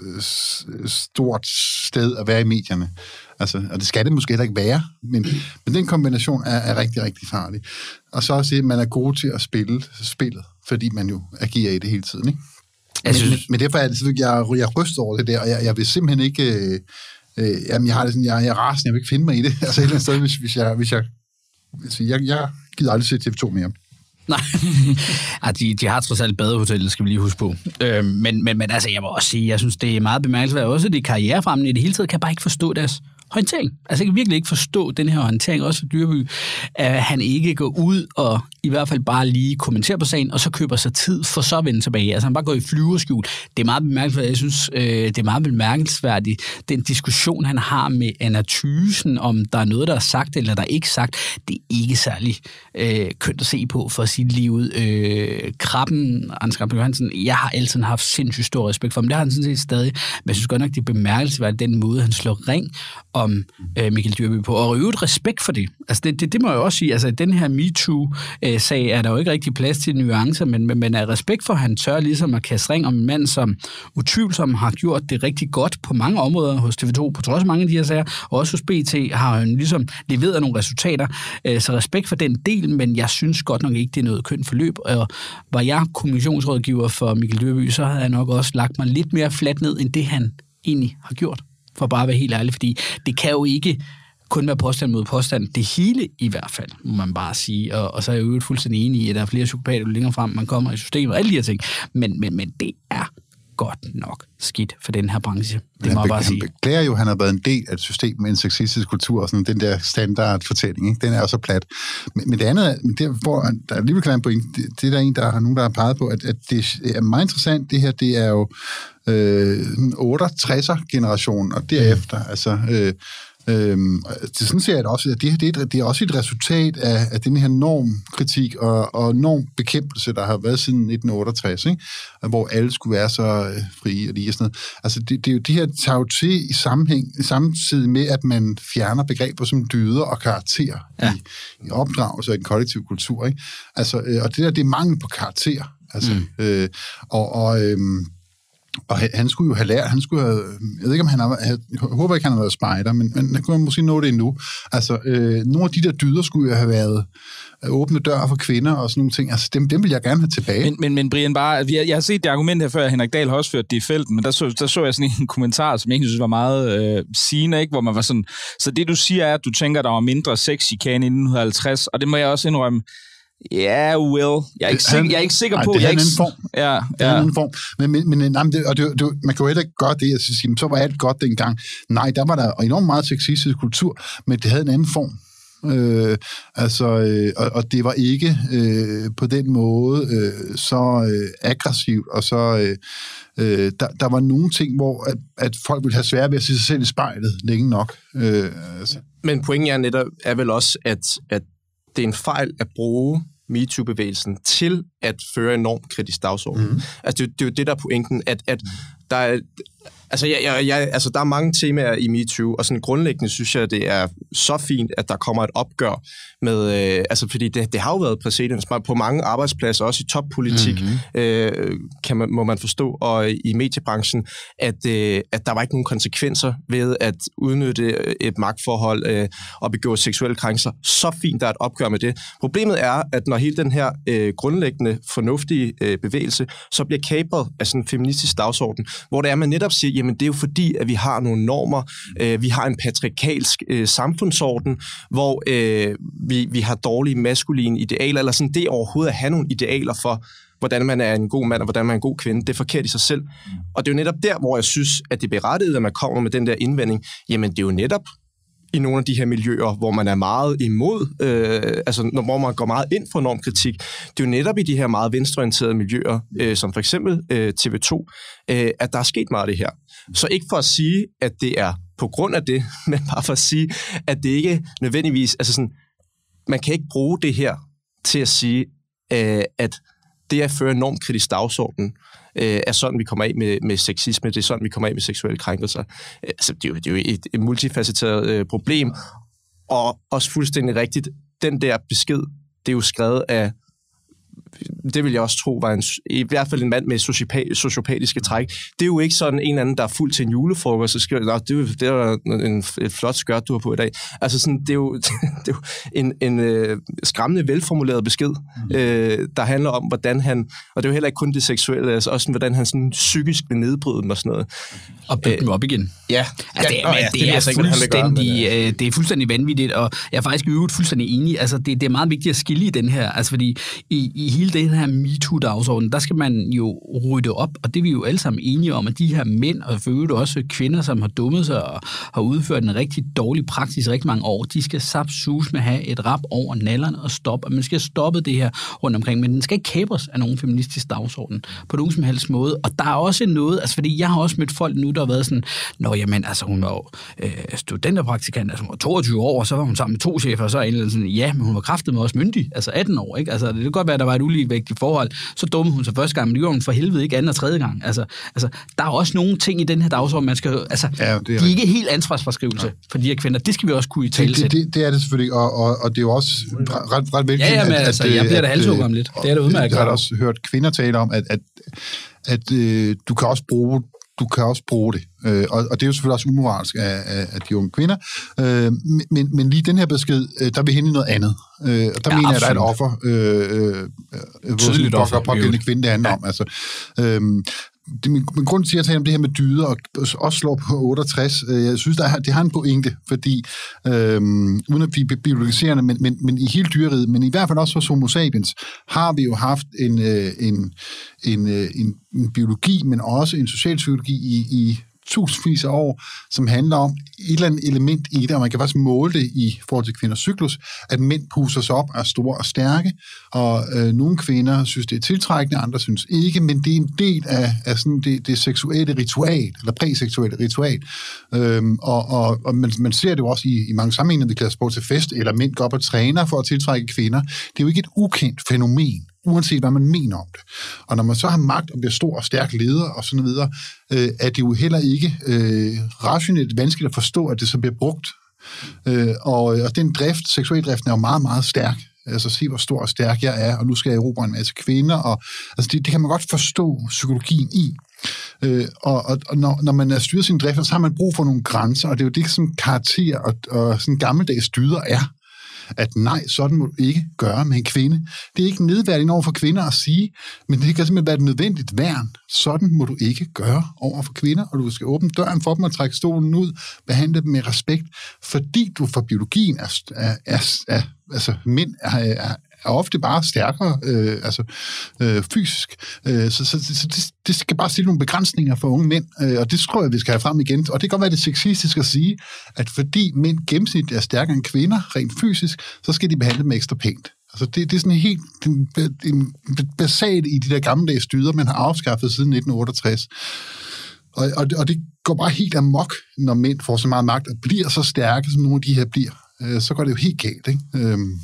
stort sted at være i medierne. Altså, og det skal det måske heller ikke være, men, men den kombination er, er rigtig, rigtig farlig. Og så også, at man er god til at spille spillet, fordi man jo agerer i det hele tiden, ikke? Men, synes... men, men derfor er det selvfølgelig, jeg, jeg ryster over det der, og jeg, jeg vil simpelthen ikke, øh, øh, jamen jeg har det sådan, jeg, jeg er rasende, jeg vil ikke finde mig i det, altså et eller andet sted, hvis, hvis jeg, hvis jeg, hvis jeg, jeg gider aldrig se T V to mere. Nej, ja, de, de har trods alt badehotellet, skal vi lige huske på. Øh, men, men, men altså, jeg må også sige, jeg synes, det er meget bemærkelsesværdigt, også det karrierefremmende i det hele taget, kan jeg bare ikke forstå deres håndtering. Altså, jeg kan virkelig ikke forstå den her håndtering, også for Dyrby, at han ikke går ud og i hvert fald bare lige kommenterer på sagen, og så køber sig tid for så at vende tilbage. Altså, han bare går i flyverskjul. Det er meget bemærkelsesværdigt. Jeg synes, øh, det er meget bemærkelsesværdigt, den diskussion, han har med Anna Thysen, om der er noget, der er sagt, eller der er ikke sagt. Det er ikke særlig øh, kønt at se på, for at sige det lige ud. Øh, Krabben, Anders Krabben Johansen, jeg har altid haft sindssygt stor respekt for ham. Det har han sådan set stadig. Men jeg synes godt nok, det er bemærkelsesværdigt, den måde, han slår ring om øh, Michael Dyrby på, og øvet respekt for det. Altså, det, det, det må jeg også sige. Altså, den her MeToo-sag er der jo ikke rigtig plads til nuancer, men, men, men af respekt for, at han tør ligesom at kaste ring om en mand, som utvivlsomt har gjort det rigtig godt på mange områder hos T V to, på trods af mange af de her sager, og også hos B T har han ligesom leveret nogle resultater. Øh, så respekt for den del, men jeg synes godt nok ikke, det er noget kønt forløb. Og var jeg kommunikationsrådgiver for Michael Dyrby, så havde jeg nok også lagt mig lidt mere fladt ned, end det han egentlig har gjort. For bare at være helt ærlig, fordi det kan jo ikke kun være påstand mod påstand. Det hele i hvert fald, må man bare sige. Og, og så er jeg jo fuldstændig enig i, at der er flere psykopater længere frem, man kommer i systemet og alle de her ting. Men, men, men det er godt nok skidt for den her branche. Det han må jeg bare be- sige. Han beklager jo, at han har været en del af et system med en sexistisk kultur, og sådan den der standardfortælling, ikke? Den er jo så plat. Men, men det andet, der, hvor der alligevel kan være en point, det, det er der en, der har nogen, der har peget på, at, at det er meget interessant, det her, det er jo øh, otteogtresser-generationen, og derefter, mm. altså... Øh, Øhm, det sådan ser jeg det også, at det, det, det er også et resultat af, af den her normkritik og, og normbekæmpelse, der har været siden nitten otteogtres, ikke? Hvor alle skulle være så øh, frie og lige og sådan noget. Altså det, det er jo det her tager jo til i sammenhæng, samtidig med, at man fjerner begreber som dyder og karakter ja. i, i opdragelse og i den kollektive kultur, ikke? Altså, øh, og det der, det er mangel på karakter. Altså, mm. øh, og, og øhm, Og han skulle jo have lært, han skulle have, jeg ved ikke, om han har, jeg håber ikke, han har været spejder, men, men han kunne måske nå det endnu. Altså, øh, nogle af de der dyder skulle jo have været åbne døre for kvinder og sådan nogle ting. Altså, dem, dem vil jeg gerne have tilbage. Men, men, men Brian, bare, jeg, jeg har set det argument her før, Henrik Dahl har også ført det i felten, men der så, der så jeg sådan en kommentar, som jeg ikke synes var meget øh, sigende, ikke? Hvor man var sådan, så det du siger er, at du tænker, der var mindre sexchikane i nitten halvtreds, og det må jeg også indrømme, Ja, yeah, Will. Jeg er ikke sikker, jeg er ikke sikker Ej, på... det jeg er er en ikke, anden form. Ja, det er ja. en anden form. Men, men, men nej, men det, og det, det, man kan jo heller ikke gøre det, at sige, så var alt godt dengang. Nej, der var der enormt meget sexistisk kultur, men det havde en anden form. Øh, altså, øh, og, og det var ikke øh, på den måde øh, så øh, aggressivt, og så øh, øh, der, der var nogle ting, hvor at, at folk ville have svært ved at se sig selv i spejlet længe nok. Øh, altså. Men pointen er netop er vel også, at, at det er en fejl at bruge MeToo-bevægelsen til at føre en normkritisk dagsorden. Mm. Altså, det, det er jo det, der er pointen, at, at der er... Altså, jeg, jeg, jeg, altså, der er mange temaer i MeToo, og sådan grundlæggende synes jeg, det er så fint, at der kommer et opgør med... Øh, altså, fordi det, det har jo været præcedens på mange arbejdspladser, også i toppolitik, mm-hmm. øh, kan man, må man forstå, og i mediebranchen, at, øh, at der var ikke nogen konsekvenser ved at udnytte et magtforhold øh, og begå seksuelle krænkelser. Så fint, der er et opgør med det. Problemet er, at når hele den her øh, grundlæggende, fornuftige øh, bevægelse, så bliver kapret af sådan en feministisk dagsorden, hvor det er, man netop siger, jamen det er jo fordi, at vi har nogle normer, øh, vi har en patriarkalsk øh, samfundsorden, hvor øh, vi, vi har dårlige maskuline idealer, eller sådan det overhovedet at have nogle idealer for, hvordan man er en god mand, og hvordan man er en god kvinde, det er forkert i sig selv. Og det er jo netop der, hvor jeg synes, at det er berettiget, at man kommer med den der indvending, jamen det er jo netop i nogle af de her miljøer, hvor man er meget imod, øh, altså hvor man går meget ind for normkritik. Det er jo netop i de her meget venstreorienterede miljøer, øh, som for eksempel øh, T V to, øh, at der er sket meget af det her. Så ikke for at sige, at det er på grund af det, men bare for at sige, at det ikke nødvendigvis, altså sådan, man kan ikke bruge det her til at sige, øh, at det at føre en normkritisk dagsorden, øh, er sådan, vi kommer af med, med sexisme, det er sådan, vi kommer af med seksuelle krænkelser. Altså, det er jo, det er jo et, et multifacetteret øh, problem, og også fuldstændig rigtigt, den der besked, det er jo skrevet af, det vil jeg også tro, var en, i hvert fald en mand med sociopatiske træk. Det er jo ikke sådan en eller anden, der er fuld til en julefrokost, så skriver, det er, det er en, et flot skørt, du har på i dag. Altså sådan, det er jo, det er jo en, en øh, skræmmende velformuleret besked, øh, der handler om, hvordan han, og det er jo heller ikke kun det seksuelle, altså også hvordan han sådan psykisk vil nedbryde dem og sådan noget. Og bygge dem op igen. Ja. Altså, det, ja, men, ja, det, det, er ikke, fuldstændig, gøre, men, øh, det er fuldstændig vanvittigt, og jeg er faktisk i øvrigt fuldstændig enig. Altså, det, det er meget vigtigt at skille i den her, altså fordi i, i hele den her MeToo-dagsorden, der skal man jo rydde op, og det er vi jo alle sammen enige om, at de her mænd, og for øvrigt også kvinder, som har dummet sig og har udført en rigtig dårlig praksis i rigtig mange år, de skal sapsus med have et rap over nallerne og stoppe, og man skal stoppe det her rundt omkring, men den skal ikke kapres af nogen feministisk dagsorden på nogen som helst måde, og der er også noget, altså fordi jeg har også mødt folk nu, der har været sådan, nå jamen, altså hun var jo øh, studenterpraktikant, altså hun var toogtyve år, og så var hun sammen med to chefer, og så er en eller anden sådan, ja, men hun var kraftedeme også myndig, altså atten år, ikke? Altså det kan godt være, at der var et uligevægtigt forhold, så dummede hun sig første gang, men det gjorde hun for helvede ikke anden og tredje gang. Altså, altså, der er også nogle ting i den her dagsorden, man skal, altså, ja, er de er ikke helt ansvarsforskrivelse ja. for de her kvinder. Det skal vi også kunne i tale det, det, det er det selvfølgelig, og, og, og det er jo også ret, ret velkendt. Ja, ja, men at, altså, jeg bliver da halshugget om lidt. Det er da udmærket. Jeg har også hørt kvinder tale om, at, at, at øh, du kan også bruge du kan også bruge det. Øh, og, og det er jo selvfølgelig også umoralsk af, af, af de unge kvinder. Øh, men, men lige den her besked, øh, der vil hen i noget andet. Øh, og der ja, mener jeg, at der er et offer. Øh, øh, Tydeligt offer. På den kvinde, det handler ja. om. Altså, øh, det, min, min grund til at tale om det her med dyder, og også slår på otteogtres, øh, jeg synes, der er, det har en pointe, fordi, øh, uden at blive biologiserende, men, men, men i hele dyreriget, men i hvert fald også hos Homo sapiens, har vi jo haft en, øh, en, en, øh, en, en biologi, men også en socialpsykologi i, i tusindvis af år, som handler om et eller andet element i det, og man kan faktisk måle det i forhold til kvinders cyklus, at mænd puster sig op, er store og stærke, og øh, nogle kvinder synes, det er tiltrækkende, andre synes ikke, men det er en del af, af sådan det, det seksuelle ritual, eller præseksuelle ritual. Øhm, og og, og man, man ser det jo også i, i mange sammenhænge, vi kalder sport til fest, eller mænd går op og træner for at tiltrække kvinder. Det er jo ikke et ukendt fænomen, uanset hvad man mener om det. Og når man så har magt og bliver stor og stærk leder og sådan videre, øh, er det jo heller ikke øh, rationelt vanskeligt at forstå, at det så bliver brugt. Øh, og, og den drift, seksualdriften er jo meget, meget stærk. Altså se, hvor stor og stærk jeg er, og nu skal jeg erobre en masse kvinder. Og, altså det, det kan man godt forstå psykologien i. Øh, og og, og når, når man er styret sin drift, så har man brug for nogle grænser, og det er jo det, som karakter og, og sådan gammeldags dyder er. At nej, sådan må du ikke gøre med en kvinde. Det er ikke nedværdigt over for kvinder at sige, men det kan simpelthen være et nødvendigt værn. Sådan må du ikke gøre over for kvinder, og du skal åbne døren for dem og trække stolen ud, behandle dem med respekt, fordi du for biologien er, er, er, er altså mænd er, er, er ofte bare stærkere, øh, altså øh, fysisk. Øh, så så, så det, det skal bare stille nogle begrænsninger for unge mænd, øh, og det tror jeg, vi skal have frem igen. Og det kan godt være, det er sexistisk at sige, at fordi mænd gennemsnit er stærkere end kvinder, rent fysisk, så skal de behandle dem ekstra pænt. Altså det, det er sådan helt en, en basalt i de der gammeldags dyder, man har afskaffet siden nitten otteogtres. Og, og, og det går bare helt amok, når mænd får så meget magt og bliver så stærke, som nogle af de her bliver. Øh, så går det jo helt galt, ikke? Øhm,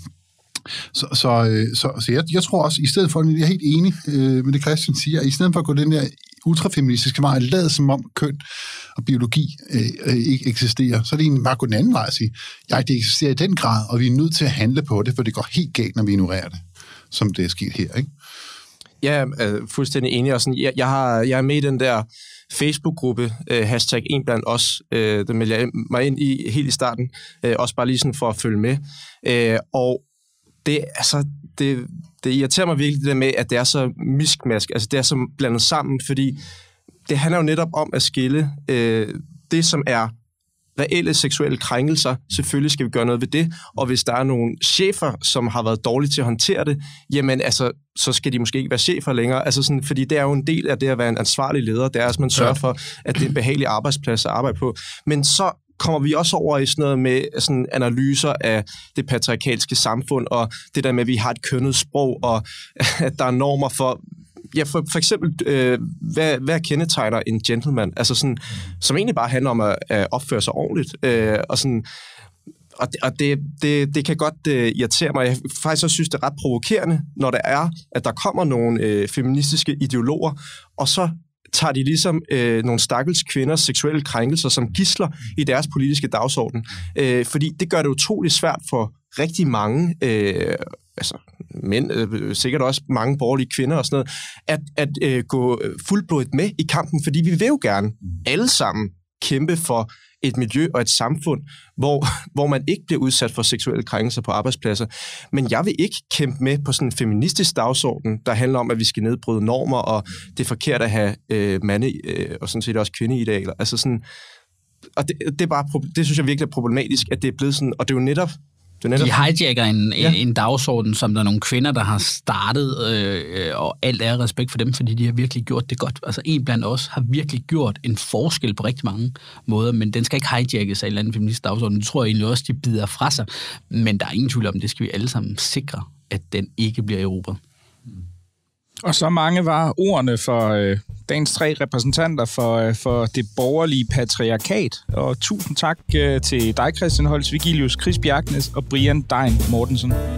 så så, så, så jeg, jeg tror også, i stedet for, jeg er helt enig øh, med det, Christian siger, i stedet for at gå den der ultrafeministiske vej, lade som om køn og biologi øh, ikke eksisterer, så er det egentlig bare at gå den anden vej og sige, ja, det eksisterer i den grad, og vi er nødt til at handle på det, for det går helt galt, når vi ignorerer det, som det er sket her, ikke? Ja, jeg er fuldstændig enig. Og sådan, jeg, jeg, har, jeg er med i den der Facebook-gruppe, øh, hashtag en blandt os, øh, den meldte jeg mig ind i helt i starten, øh, også bare lige sådan for at følge med. Øh, og det, altså, det, det irriterer mig virkelig det der med, at det er så miskmask, altså det er så blandet sammen, fordi det handler jo netop om at skille øh, det, som er reelle seksuelle krænkelser. Selvfølgelig skal vi gøre noget ved det, og hvis der er nogle chefer, som har været dårlige til at håndtere det, jamen altså, så skal de måske ikke være chefer længere, altså sådan, fordi det er jo en del af det at være en ansvarlig leder, det er, at man sørger for, at det er en behagelig arbejdsplads at arbejde på. Men så kommer vi også over i sådan noget med sådan analyser af det patriarkalske samfund, og det der med, at vi har et kønnet sprog, og at der er normer for, ja, for, for eksempel, øh, hvad, hvad kendetegner en gentleman? Altså sådan, som egentlig bare handler om at, at opføre sig ordentligt. Øh, og sådan, og det, og det, det, det kan godt øh, irritere mig. Jeg faktisk også synes, det er ret provokerende, når det er, at der kommer nogle øh, feministiske ideologer, og så tager de ligesom øh, nogle stakkels kvinders seksuelle krænkelser som gidsler i deres politiske dagsorden. Øh, fordi det gør det utroligt svært for rigtig mange øh, altså mænd, øh, sikkert også mange borgerlige kvinder og sådan noget, at, at øh, gå fuldblodigt med i kampen, fordi vi vil jo gerne alle sammen kæmpe for et miljø og et samfund, hvor, hvor man ikke bliver udsat for seksuelle krænkelser på arbejdspladser. Men jeg vil ikke kæmpe med på sådan en feministisk dagsorden, der handler om, at vi skal nedbryde normer, og det er forkert at have øh, mande øh, og sådan set også kvindeidealer. Altså sådan, og det, det, er bare, det synes jeg virkelig er problematisk, at det er blevet sådan, og det er jo netop De hijacker en, ja. en, en dagsorden, som der er nogle kvinder, der har startet, øh, og alt er respekt for dem, fordi de har virkelig gjort det godt. Altså en blandt os har virkelig gjort en forskel på rigtig mange måder, men den skal ikke hijackes af en eller anden feminist dagsorden. Det tror jeg egentlig også, de bider fra sig. Men der er ingen tvivl om, det skal vi alle sammen sikre, at den ikke bliver erobret. Og så mange var ordene for øh, dagens tre repræsentanter for, øh, for det borgerlige patriarkat. Og tusind tak øh, til dig, Christian Holst Vigilius, Chris Bjerknes og Brian Dein Mortensen.